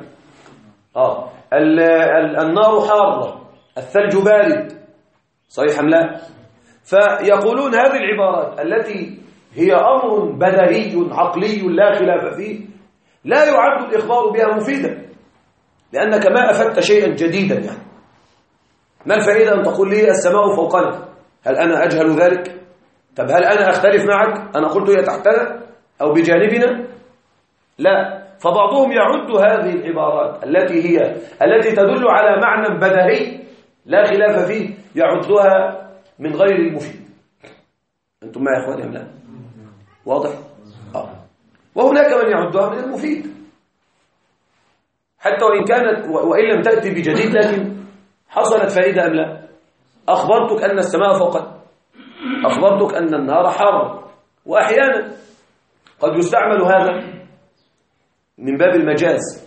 النار حارة، الثلج بارد، صحيح أم لا؟ فيقولون هذه العبارات التي هي أمر بديهي عقلي لا خلاف فيه لا يعد الإخبار بها مفيدا، لأنك ما أفدت شيئا جديدا. يعني ما الفائدة أن تقول لي السماء فوقنا؟ هل أنا أجهل ذلك؟ طب هل أنا أختلف معك؟ أنا قلت هي تحتنا أو بجانبنا؟ لا. فبعضهم يعد هذه العبارات التي تدل على معنى بديهي لا خلاف فيه يعدها من غير المفيد. أنتم معي يا إخواني أم لا؟ واضح؟ وهناك من يعدها من المفيد حتى وإن كانت وإن لم تأتي بجديد، لكن حصلت فائدة أم لا؟ أخبرتك أن السماء فوقنا، أخبرتك أن النار حار. وأحيانا قد يستعمل هذا من باب المجاز.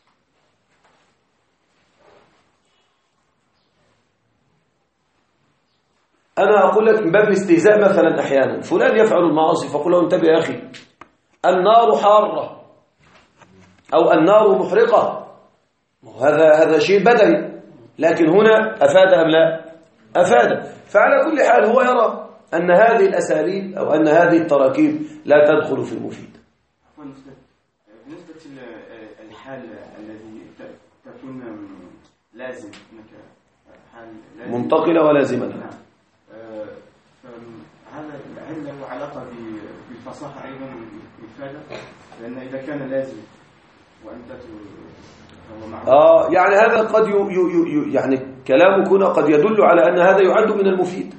أنا أقول لك من باب الاستهزاء مثلا، أحيانا فلان يفعل المعاصي فقل له انتبه يا أخي، النار حارة أو النار محرقة. هذا شيء بدني، لكن هنا أفاد أم لا؟ أفاد. فعلى كل حال هو يرى أن هذه الأساليب أو أن هذه التراكيب لا تدخل في المفيد. بالنسبة للحال الذي تكون لازم هناك حال لازم منتقلة ولازمة. نعم. هل له علاقة بالفصاحة أيضا بالإفادة؟ لأن إذا كان لازم وأنت يعني هذا قد يعني كلامك هنا قد يدل على أن هذا يعد من المفيد.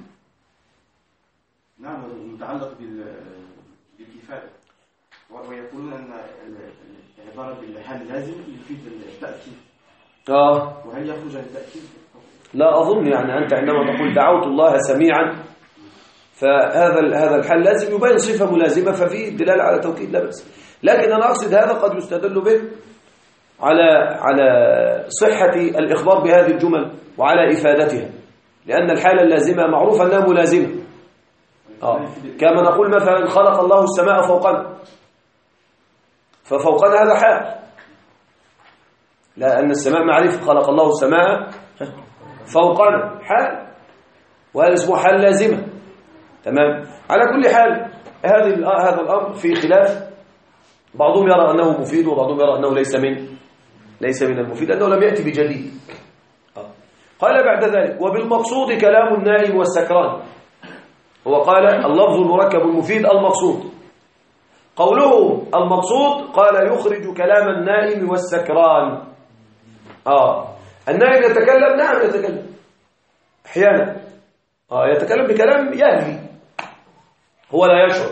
نعم، متعلق بالإفادة، ويقولون أن العبارة بالحال لازم يفيد التأكيد. وهل يخرج عن التأكيد؟ لا أظن. يعني أنت عندما تقول دعوت الله سميعا فهذا الحال لازم يبين صفة ملازمة، ففيه دلالة على توكيد لا بأس. لكن أنا أقصد هذا قد يستدل به على صحة الإخبار بهذه الجمل وعلى إفادتها، لأن الحالة اللازمة معروف أنها ملازمة. كما نقول مثلا خلق الله السماء فوقنا، ففوقنا هذا حال، لأن السماء معرفة، خلق الله السماء فوقنا حال، وهذا اسمه حال لازمة. تمام. على كل حال هذا الأمر في خلاف، بعضهم يرى أنه مفيد وبعضهم يرى أنه ليس من المفيد، أنه لم يأتي بجديد. قال بعد ذلك وبالمقصود كلام النائم والسكران. هو قال اللفظ المركب المفيد المقصود. قوله المقصود قال يخرج كلام النائم والسكران. النائم يتكلم، نعم يتكلم أحيانا، يتكلم بكلام يهدي هو لا يشعر.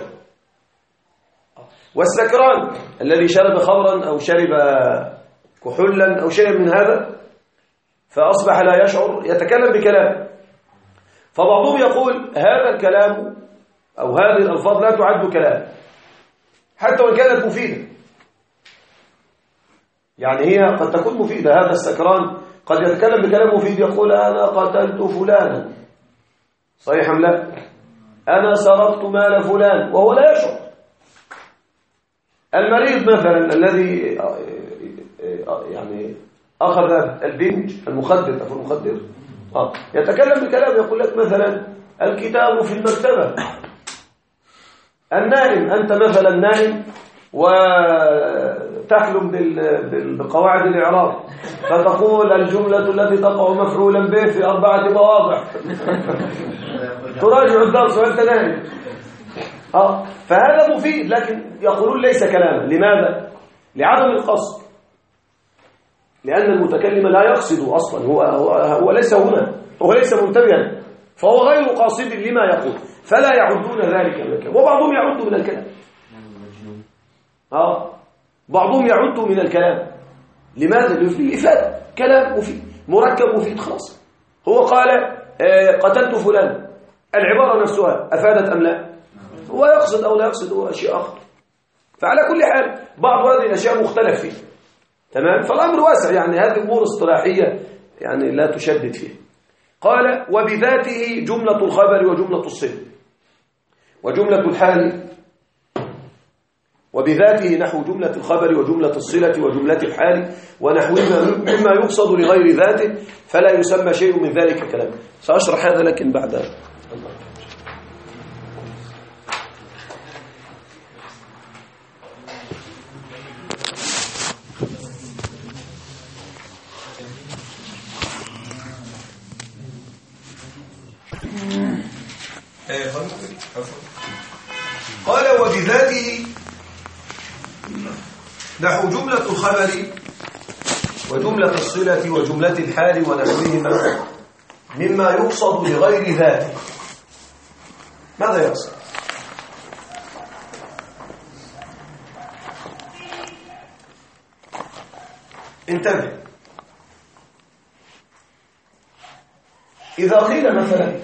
والسكران الذي شرب خمرا أو شرب كحولا أو شيء من هذا فأصبح لا يشعر يتكلم بكلام. فبعضهم يقول هذا الكلام أو هذه الألفاظ لا تعد كلام حتى وإن كانت مفيدة. يعني هي قد تكون مفيدة. هذا السكران قد يتكلم بكلام مفيد، يقول أنا قتلت فلانا، صحيح أم لا؟ أنا سرقت مال فلان، وهو لا يشعر. المريض مثلا الذي يعني أخذ البنج المخدر يتكلم بكلام، يقول لك مثلا الكتاب في المكتبة. النائم، أنت مثلا نائم وتحلم بقواعد الإعراب، فتقول الجملة التي تقع مفعولا به في 4 مواضع. تراجع الدرس وأنت نائم. فهذا مفيد، لكن يقولون ليس كلاما. لماذا؟ لعدم القصد، لأن المتكلم لا يقصد أصلا، هو ليس هنا، هو ليس منتبها، فهو غير قاصد لما يقول، فلا يعدون ذلك من الكلام. وبعضهم يعد من الكلام. بعضهم يعد من الكلام. لماذا؟ لإفادة كلام مفيد مركب مفيد خلاص. هو قال قتلت فلان، العبارة نفسها أفادت أم لا؟ هو يقصد أو لا يقصد، هو أشياء أخرى. فعلى كل حال بعض هذه الأشياء مختلف فيها. تمام. فالأمر واسع، يعني هذه أمور اصطلاحية يعني لا تشدد فيها. قال وبذاته جملة الخبر وجملة الصلة وجملة الحال، وبذاته نحو جملة الخبر وجملة الصلة وجملة الحال ونحوهما مما يقصد لغير ذاته، فلا يسمى شيء من ذلك كلام. سأشرح هذا لكن بعد قال وبذاته نحو جملة الخبر وجملة الصلة وجملة الحال ونحوهما مما يقصد لغير ذاته. ماذا يقصد؟ انتبه. إذا قيل مثلا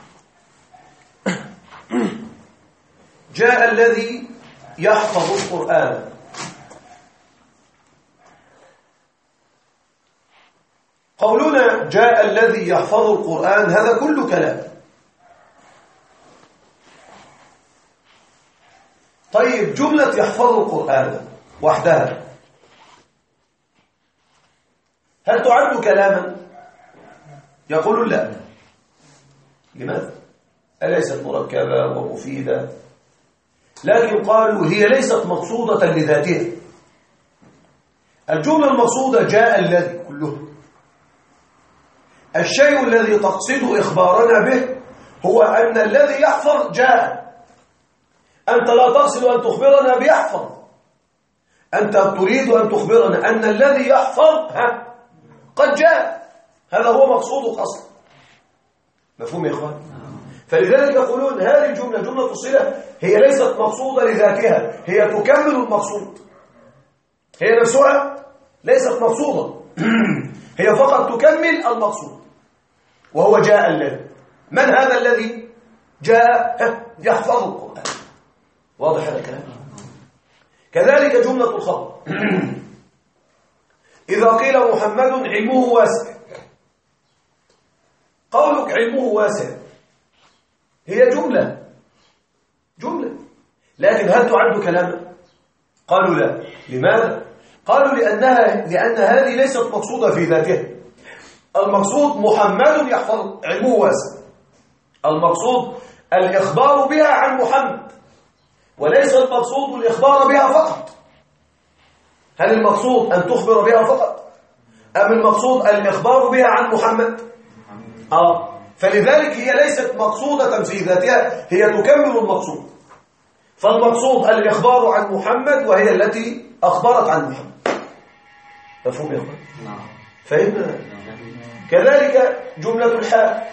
جاء الذي يحفظ القرآن، قولنا جاء الذي يحفظ القرآن هذا كل كلام. طيب جملة يحفظ القرآن وحدها هل تعد كلاما؟ يقول لا. لماذا؟ أليست مركبة ومفيدة؟ لكن قالوا هي ليست مقصودة لذاتها. الجملة المقصودة جاء الذي كله. الشيء الذي تقصد إخبارنا به هو أن الذي يحفظ جاء. أنت لا تقصد أن تخبرنا بيحفظ، أنت تريد أن تخبرنا أن الذي يحفظ قد جاء. هذا هو مقصودك أصلا. مفهوم يا إخوان؟ فلذلك يقولون هذه الجملة جملة الصلة هي ليست مقصودة لذاتها، هي تكمل المقصود. هي نفسها ليست مقصودة هي فقط تكمل المقصود، وهو جاء الذي. من هذا الذي جاء؟ يحفظ القرآن. واضح هذا الكلام؟ كذلك جملة الخبر إذا قيل محمد علمه واسع، قولك علمه واسع هي جملة لكن هل تعد كلاما؟ قالوا لا. لماذا؟ قالوا لأن هذه ليست مقصودة في ذاتها. المقصود محمد يحفظ علمه واسع، المقصود الإخبار بها عن محمد، وليس المقصود الإخبار بها فقط. هل المقصود أن تخبر بها فقط أم المقصود الإخبار بها عن محمد؟ فلذلك هي ليست مقصودة في ذاتها، هي تكمل المقصود. فالمقصود الإخبار عن محمد وهي التي أخبرت عن محمد. مفهوم يا أخوان؟ فهمنا؟ كذلك جملة الحال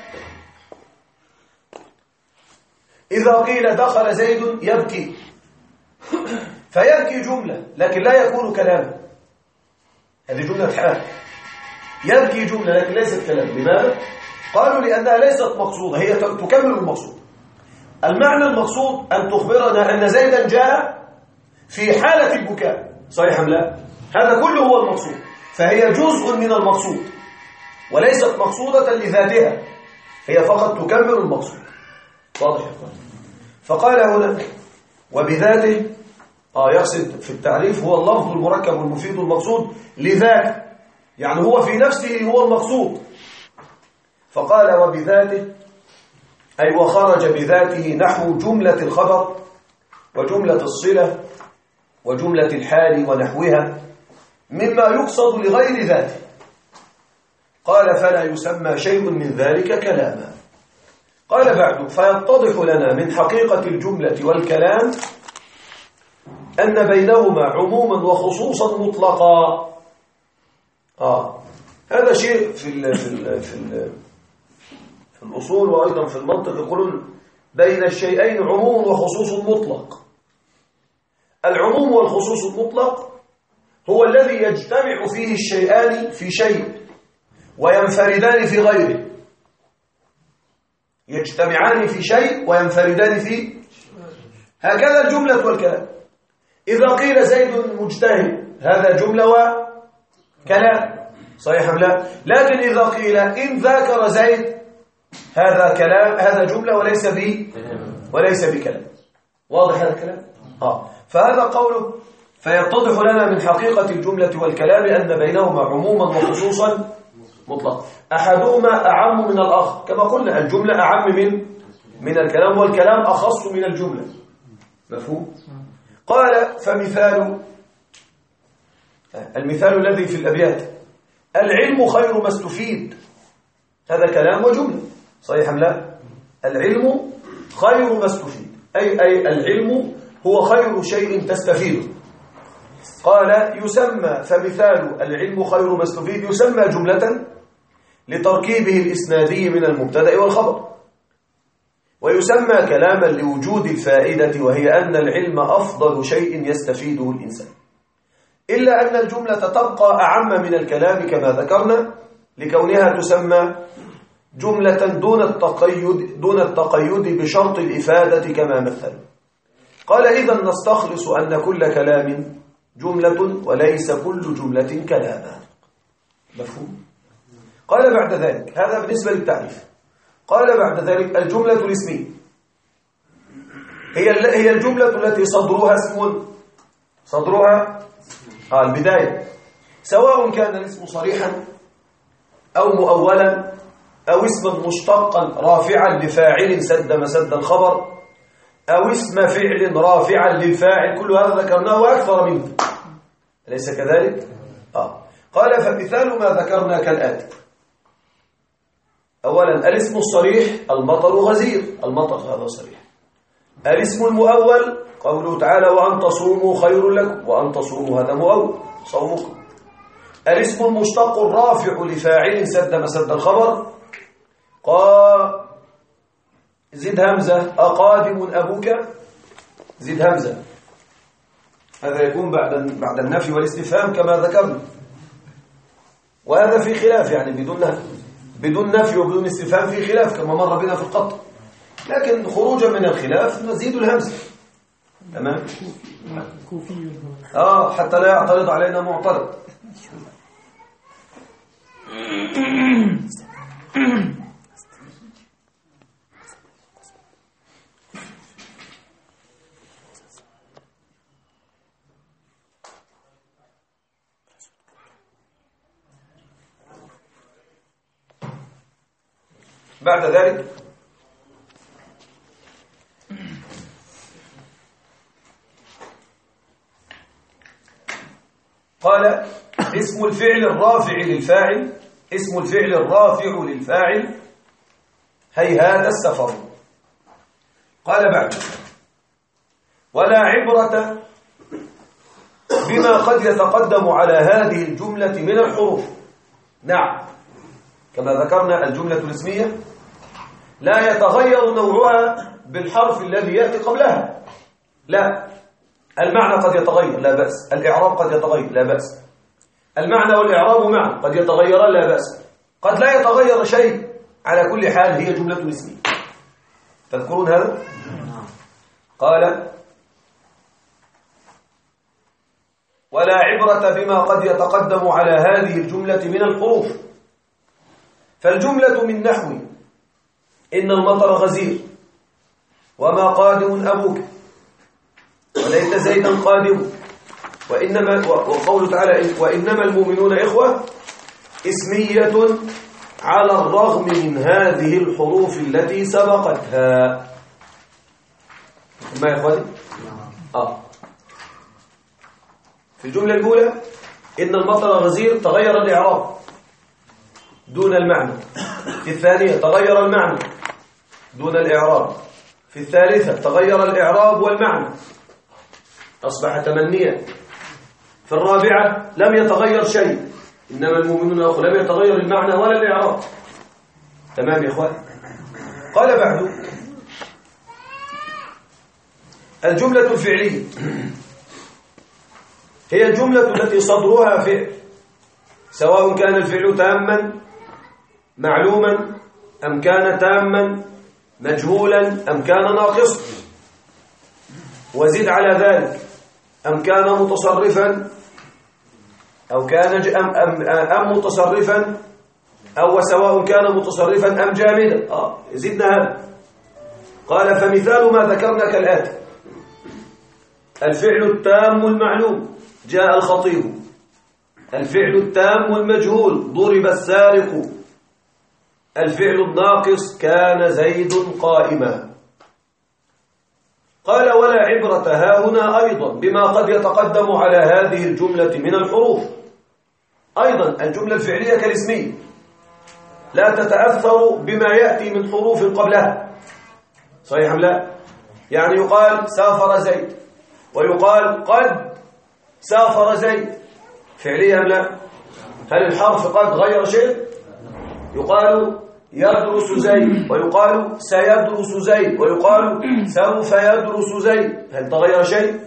إذا قيل دخل زيد يبكي، فيبكي جملة لكن لا يكون كلاما. هذه جملة حال. يبكي جملة لكن ليست كلام. لماذا؟ قالوا لأنها ليست مقصودة، هي تكمل المقصود. المعنى المقصود أن تخبرنا أن زيدا جاء في حالة البكاء، صحيح أم لا؟ هذا كله هو المقصود، فهي جزء من المقصود وليست مقصودة لذاتها، هي فقط تكمل المقصود. واضح يا اخوان؟ فقال هنا وبذاته يقصد في التعريف هو اللفظ المركب المفيد المقصود لذاك، يعني هو في نفسه هو المقصود. فقال وبذاته أي وخرج بذاته نحو جملة الخبر وجملة الصلة وجملة الحال ونحوها مما يقصد لغير ذاته. قال فلا يسمى شيء من ذلك كلاما. قال بعد فيتضح لنا من حقيقة الجملة والكلام أن بينهما عموما وخصوصا مطلقا. هذا شيء في الأصول وأيضا في المنطق يقولون بين الشيئين عموم وخصوص مطلق. العموم والخصوص المطلق هو الذي يجتمع فيه الشيئان في شيء وينفردان في غيره. يجتمعان في شيء وينفردان في، هكذا الجملة والكلام. إذا قيل زيد مجتهد هذا جملة وكلام، صحيح أم لا؟ لكن إذا قيل إن ذاكر زيد هذا كلام، هذا جملة وليس بكلام. واضح هذا الكلام؟ فهذا قوله فيتضح لنا من حقيقة الجملة والكلام أن بينهما عموما وخصوصا مطلق، أحدهما أعم من الآخر. كما قلنا الجملة أعم من الكلام والكلام أخص من الجملة. مفهوم؟ قال المثال الذي في الأبيات العلم خير ما استفيد، هذا كلام وجملة، صحيح أم لا؟ العلم خير ما استفيد، أي العلم هو خير شيء تستفيده. قال يسمى، فمثال العلم خير ما استفيد يسمى جملة لتركيبه الإسنادي من المبتدأ والخبر، ويسمى كلاما لوجود الفائدة، وهي أن العلم أفضل شيء يستفيده الإنسان، إلا أن الجملة تبقى أعم من الكلام كما ذكرنا لكونها تسمى جملة دون التقيد بشرط الإفادة كما مثل. قال إذن نستخلص أن كل كلام جملة وليس كل جملة كلاما. مفهوم؟ قال بعد ذلك، هذا بالنسبة للتعريف. قال بعد ذلك الجملة الاسمية هي الجملة التي صدرها اسم، صدرها البداية، سواء كان الاسم صريحا أو مؤولا أو اسما مشتقا رافعا لفاعل سد مسد الخبر، أو اسم فعل رافعا للفاعل، كل هذا ذكرناه وأكثر منه، أليس كذلك؟ قال فمثال ما ذكرنا كالآتي: أولا الاسم الصريح المطر غزير، المطر هذا صريح. الاسم المؤول قوله تعالى وأن تصوموا خير لكم، وأن تصوموا هذا مؤول صومكم. الاسم المشتق الرافع لفاعل سد مسد الخبر، زد همزة، أقادم أبوك، زد همزة، هذا يكون بعد النفي والاستفهام كما ذكرنا، وهذا في خلاف، يعني بدون نفي وبدون استفهام في خلاف كما مر بنا في القطع، لكن خروجا من الخلاف نزيد الهمزة. تمام؟ حتى لا يعترض علينا معترض. بعد ذلك قال اسم الفعل الرافع للفاعل، اسم الفعل الرافع للفاعل هيهات السفر. قال بعد ولا عبرة بما قد يتقدم على هذه الجملة من الحروف. نعم، كما ذكرنا الجملة الاسمية لا يتغير نوعها بالحرف الذي يأتي قبلها، لا، المعنى قد يتغير لا بأس، الإعراب قد يتغير لا بأس، المعنى والإعراب معا قد يتغيران لا بأس، قد لا يتغير شيء، على كل حال هي جملة اسمية. تذكرون هذا؟ قال ولا عبرة بما قد يتقدم على هذه الجملة من الحروف. فالجملة من نحو إن المطر غزير، وما قادم أبوك، وليت زيدا قادم، وقوله تعالى وإنما المؤمنون إخوة، اسمية على الرغم من هذه الحروف التي سبقتها. ما يا إخواني؟ في الجملة الأولى إن المطر غزير تغير الإعراب دون المعنى، في الثانية تغير المعنى دون الإعراب، في الثالثة تغير الإعراب والمعنى أصبح تمنيا، في الرابعة لم يتغير شيء، إنما المؤمنون أخوة، لم يتغير المعنى ولا الإعراب. تمام يا إخوان؟ قال بعد الجملة الفعلية هي الجملة التي صدرها فعل، سواء كان الفعل تاما معلوما أم كان تاما مجهولا أم كان ناقصا، وزد على ذلك أم كان متصرفا أو كان أم متصرفا، أو سواء كان متصرفا أم جامدا. زدنا هذا. قال فمثال ما ذكرنا كالآتي: الفعل التام المعلوم جاء الخطيب، الفعل التام المجهول ضرب السارق، الفعل الناقص كان زيد قائما. قال ولا عبرة هاهنا أيضا بما قد يتقدم على هذه الجملة من الحروف. أيضا الجملة الفعلية كالاسمية لا تتأثر بما يأتي من حروف قبلها، صحيح أم لا؟ يعني يقال سافر زيد ويقال قد سافر زيد، فعليا أم لا؟ هل الحرف قد غير شيء؟ يقال يدرس زيد ويقال سيدرس زيد ويقال سوف يدرس زيد، هل تغير شيء؟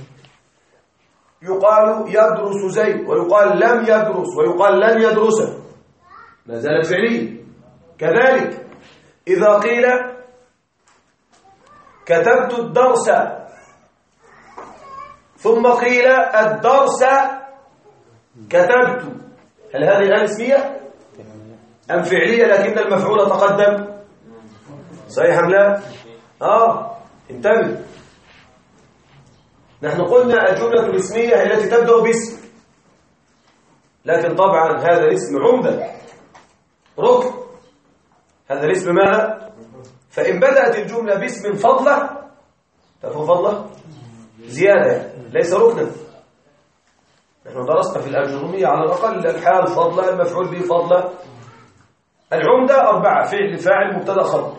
يقال يدرس زيد ويقال لم يدرس ويقال لن يدرس، ما زالت فعلية. كذلك إذا قيل كتبت الدرس ثم قيل الدرس كتبت، هل هذه الآن اسمية أم فعلية لكن المفعول تقدم؟ صحيح أم لا؟ انتبه، نحن قلنا الجملة الاسمية هي التي تبدأ باسم، لكن طبعا هذا الاسم عمدة ركن، هذا الاسم ماذا؟ فإن بدأت الجملة باسم فضلة، تفهم فضلة؟ زيادة ليس ركنا. نحن درسنا في الأجرومية على الأقل الحال فضلة، المفعول به فضلة، العمدة 4 فعل فاعل مبتدا خبر.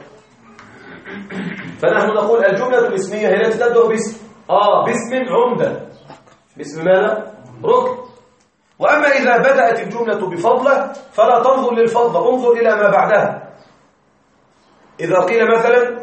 فنحن نقول الجملة الاسمية هي التي تبدأ باسم باسم عمدة، باسم ماذا؟ ركن. وأما إذا بدأت الجملة بفضلة فلا تنظر للفضلة، انظر إلى ما بعدها. إذا قيل مثلا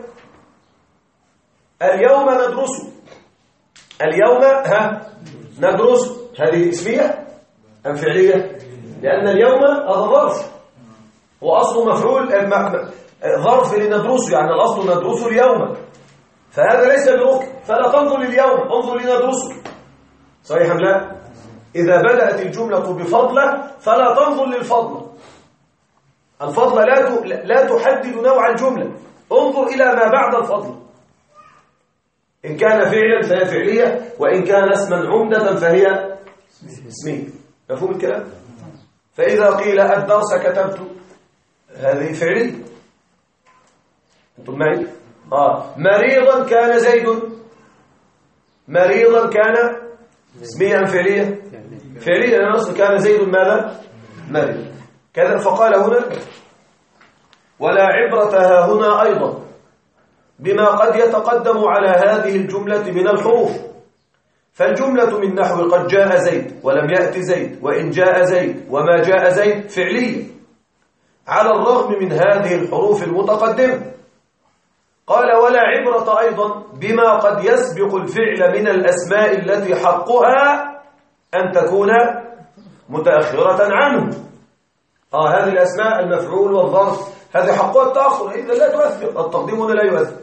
اليوم ندرس، اليوم ندرس، هذه اسمية أم فعلية؟ لأن اليوم هذا ظرف وأصله مفعول ظرف لندرسه، يعني الأصل ندرس اليوم، فهذا ليس بركن، فلا تنظر لليوم، انظر لندرسه. صحيح أم لا؟ إذا بدأت الجملة بفضلة فلا تنظر للفضلة، الفضلة لا تحدد نوع الجملة، انظر إلى ما بعد الفضلة، إن كان فعلا فهي فعلية، وإن كان اسما عمدة فهي اسمية. مفهوم الكلام؟ فإذا قيل الدرس كتبت، هذه فعلية، أنتم معي؟ مريضا كان زيد، مريضا كان اسمية أم فعلية؟ فعلية، لأن أصل كان زيد ماذا؟ مريض. كذا فقال هنا ولا عبرة ها هنا أيضا بما قد يتقدم على هذه الجملة من الحروف، فالجملة من نحو قد جاء زيد ولم يأت زيد وإن جاء زيد وما جاء زيد فعلية على الرغم من هذه الحروف المتقدمة. قال ولا عبرة أيضا بما قد يسبق الفعل من الأسماء التي حقها أن تكون متأخرة عنه. هذه الأسماء المفعول والظرف هذه حقها التأخر، إذا لا تؤثر، التقديم هنا لا يؤثر.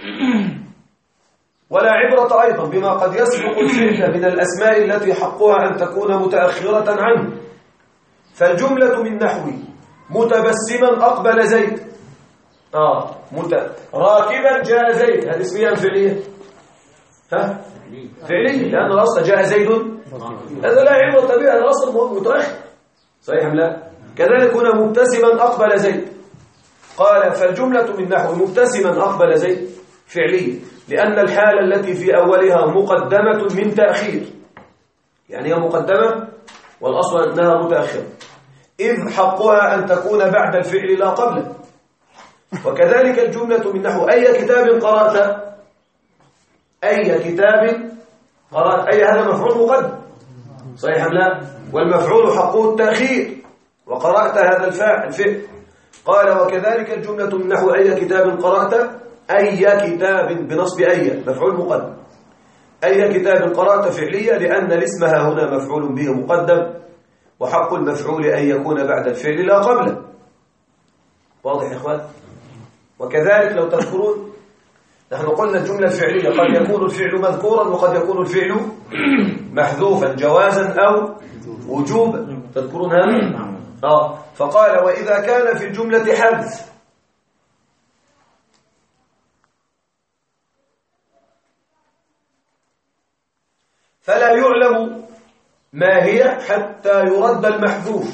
ولا عبرة أيضا بما قد يسبق الفعل من الأسماء التي حقها أن تكون متأخرة عنه، فالجملة من نحو متبسما أقبل زيد، راكبا جاء زيد، هذه اسمية أم فعلية؟ فعلية، لأن الأصل جاء زيد، هذا لا عبرة بها، الأصل متأخر. صحيح أم لا؟ كذلك هنا مبتسما أقبل زيد، قال فالجملة من نحو مبتسما أقبل زيد فعلية، لأن الحالة التي في أولها مقدمة من تأخير، يعني هي مقدمة والأصل أنها متأخرة، إذ حقها أن تكون بعد الفعل لا قبله. وكذلك الجملة من نحو أي كتاب قرأت، أي كتاب قرأت، أي هذا مفعول مقدم، صحيح أم لا؟ والمفعول حقه التأخير، وقرأت هذا الفعل. قال وكذلك الجملة من نحو أي كتاب قرأت، أي كتاب بنصب أي مفعول مقدم، أي كتاب قرأت فعلية، لأن الاسم ها هنا مفعول به مقدم، وحق المفعول أن يكون بعد الفعل لا قبله. واضح يا إخوان؟ وكذلك لو تذكرون نحن قلنا الجملة الفعلية قد يكون الفعل مذكورا وقد يكون الفعل محذوفا جوازا أو وجوبا، تذكرون هذا؟ فقال وإذا كان في الجملة حذف فلا يعلم ما هي حتى يرد المحذوف.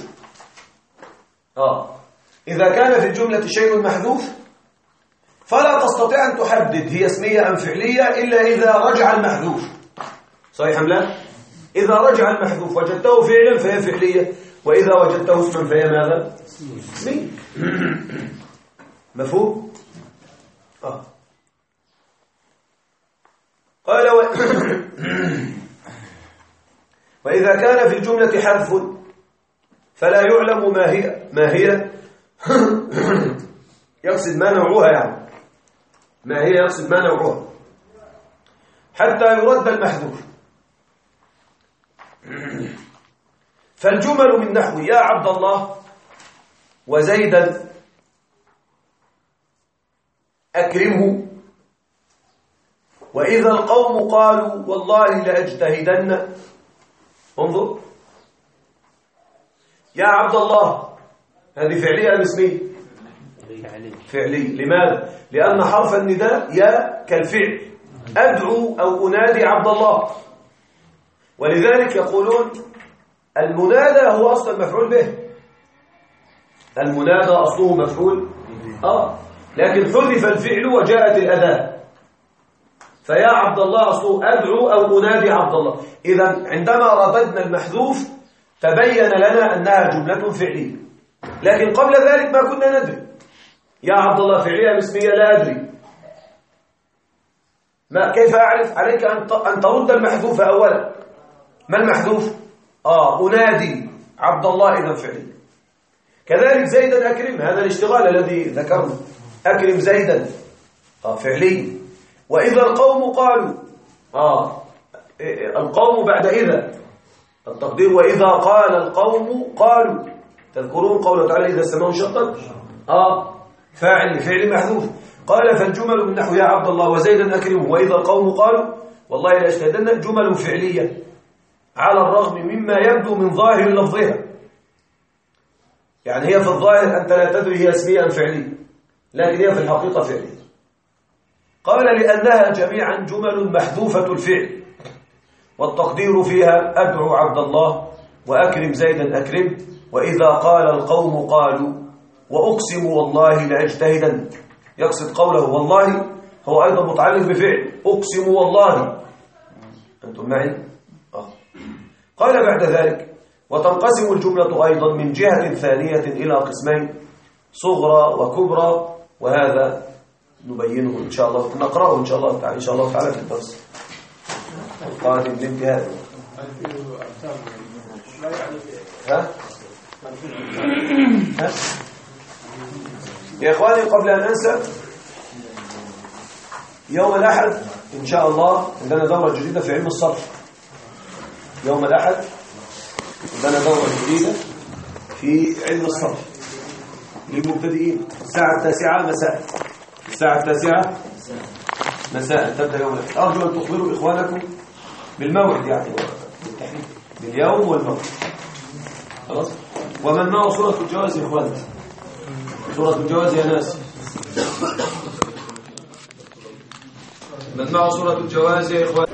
إذا كان في الجملة شيء محذوف فلا تستطيع أن تحدد هي اسمية أم فعلية إلا إذا رجع المحذوف. صحيح أم لا؟ إذا رجع المحذوف وجدته فعلا فهي فعلية، وإذا وجدته اسما فهي ماذا؟ اسمية. مفهوم؟ قال وإذا كان في الجملة حذف فلا يعلم ما هي يقصد ما نوعها، يعني ما هي يقصد ما نوعها حتى يرد المحذوف. فالجمل من نحو يا عبد الله وزيدا أكرمه، وإذا القوم قالوا والله لأجتهدن. انظر، يا عبد الله هذه فعلية أم اسمية؟ فعلية. لماذا؟ لأن حرف النداء يا كالفعل، أدعو أو أنادي عبد الله، ولذلك يقولون المنادى هو أصلا مفعول به. المنادى أصله مفعول لكن حذف الفعل وجاءت الأداة، فيا عبد الله أصله أدعو أو أنادي عبد الله. إذن عندما رددنا المحذوف تبين لنا أنها جملة فعلية، لكن قبل ذلك ما كنا ندري يا عبد الله فعلية أم اسمية، لا أدري. ما كيف أعرف؟ عليك أن ترد المحذوف أولا. ما المحذوف؟ أنادي عبد الله، إذن فعلي. كذلك زيدا أكرم، هذا الاشتغال الذي ذكرنا، أكرم زيدا فعلي. وإذا القوم قالوا القوم بعد إذا، التقدير وإذا قال القوم قالوا. تذكرون قوله تعالى إذا السماء انشقت فعل محذوف. قال فالجمل من نحو يا عبد الله وزيدا أكرمه وإذا القوم قالوا والله لأجتهدن جمل فعلية على الرغم مما يبدو من ظاهر لفظها، يعني هي في الظاهر أنت لا تدري هي اسمية أم فعلية، لكن هي في الحقيقة فعلية. قال لأنها جميعا جمل محذوفة الفعل، والتقدير فيها أدعو عبد الله وأكرم زيدا أكرم وإذا قال القوم قالوا وأقسم والله لأجتهدن. يقصد قوله والله هو أيضا متعلق بفعل أقسم والله. أنتم معي؟ قال بعد ذلك وتنقسم الجملة أيضا من جهة ثانية إلى قسمين صغرى وكبرى، وهذا نبينه إن شاء الله، نقرأه إن شاء الله تعالى في الدرس القادم للانتهاء. يا إخواني قبل أن أنسى، يوم الأحد إن شاء الله عندنا دورة جديدة في علم الصرف. يوم الأحد عندنا دورة جديدة في علم الصرف للمبتدئين الساعة 9 مساء. الساعة 9 مساء تبدأ يوم الأحد. أرجو أن تخبروا إخوانكم بالموعد، يعني بالتحديد باليوم والموعد. خلاص. ومن معه صورة الجواز يا إخواني، صورة الجواز يا ناس، من معه صورة الجواز يا إخواني.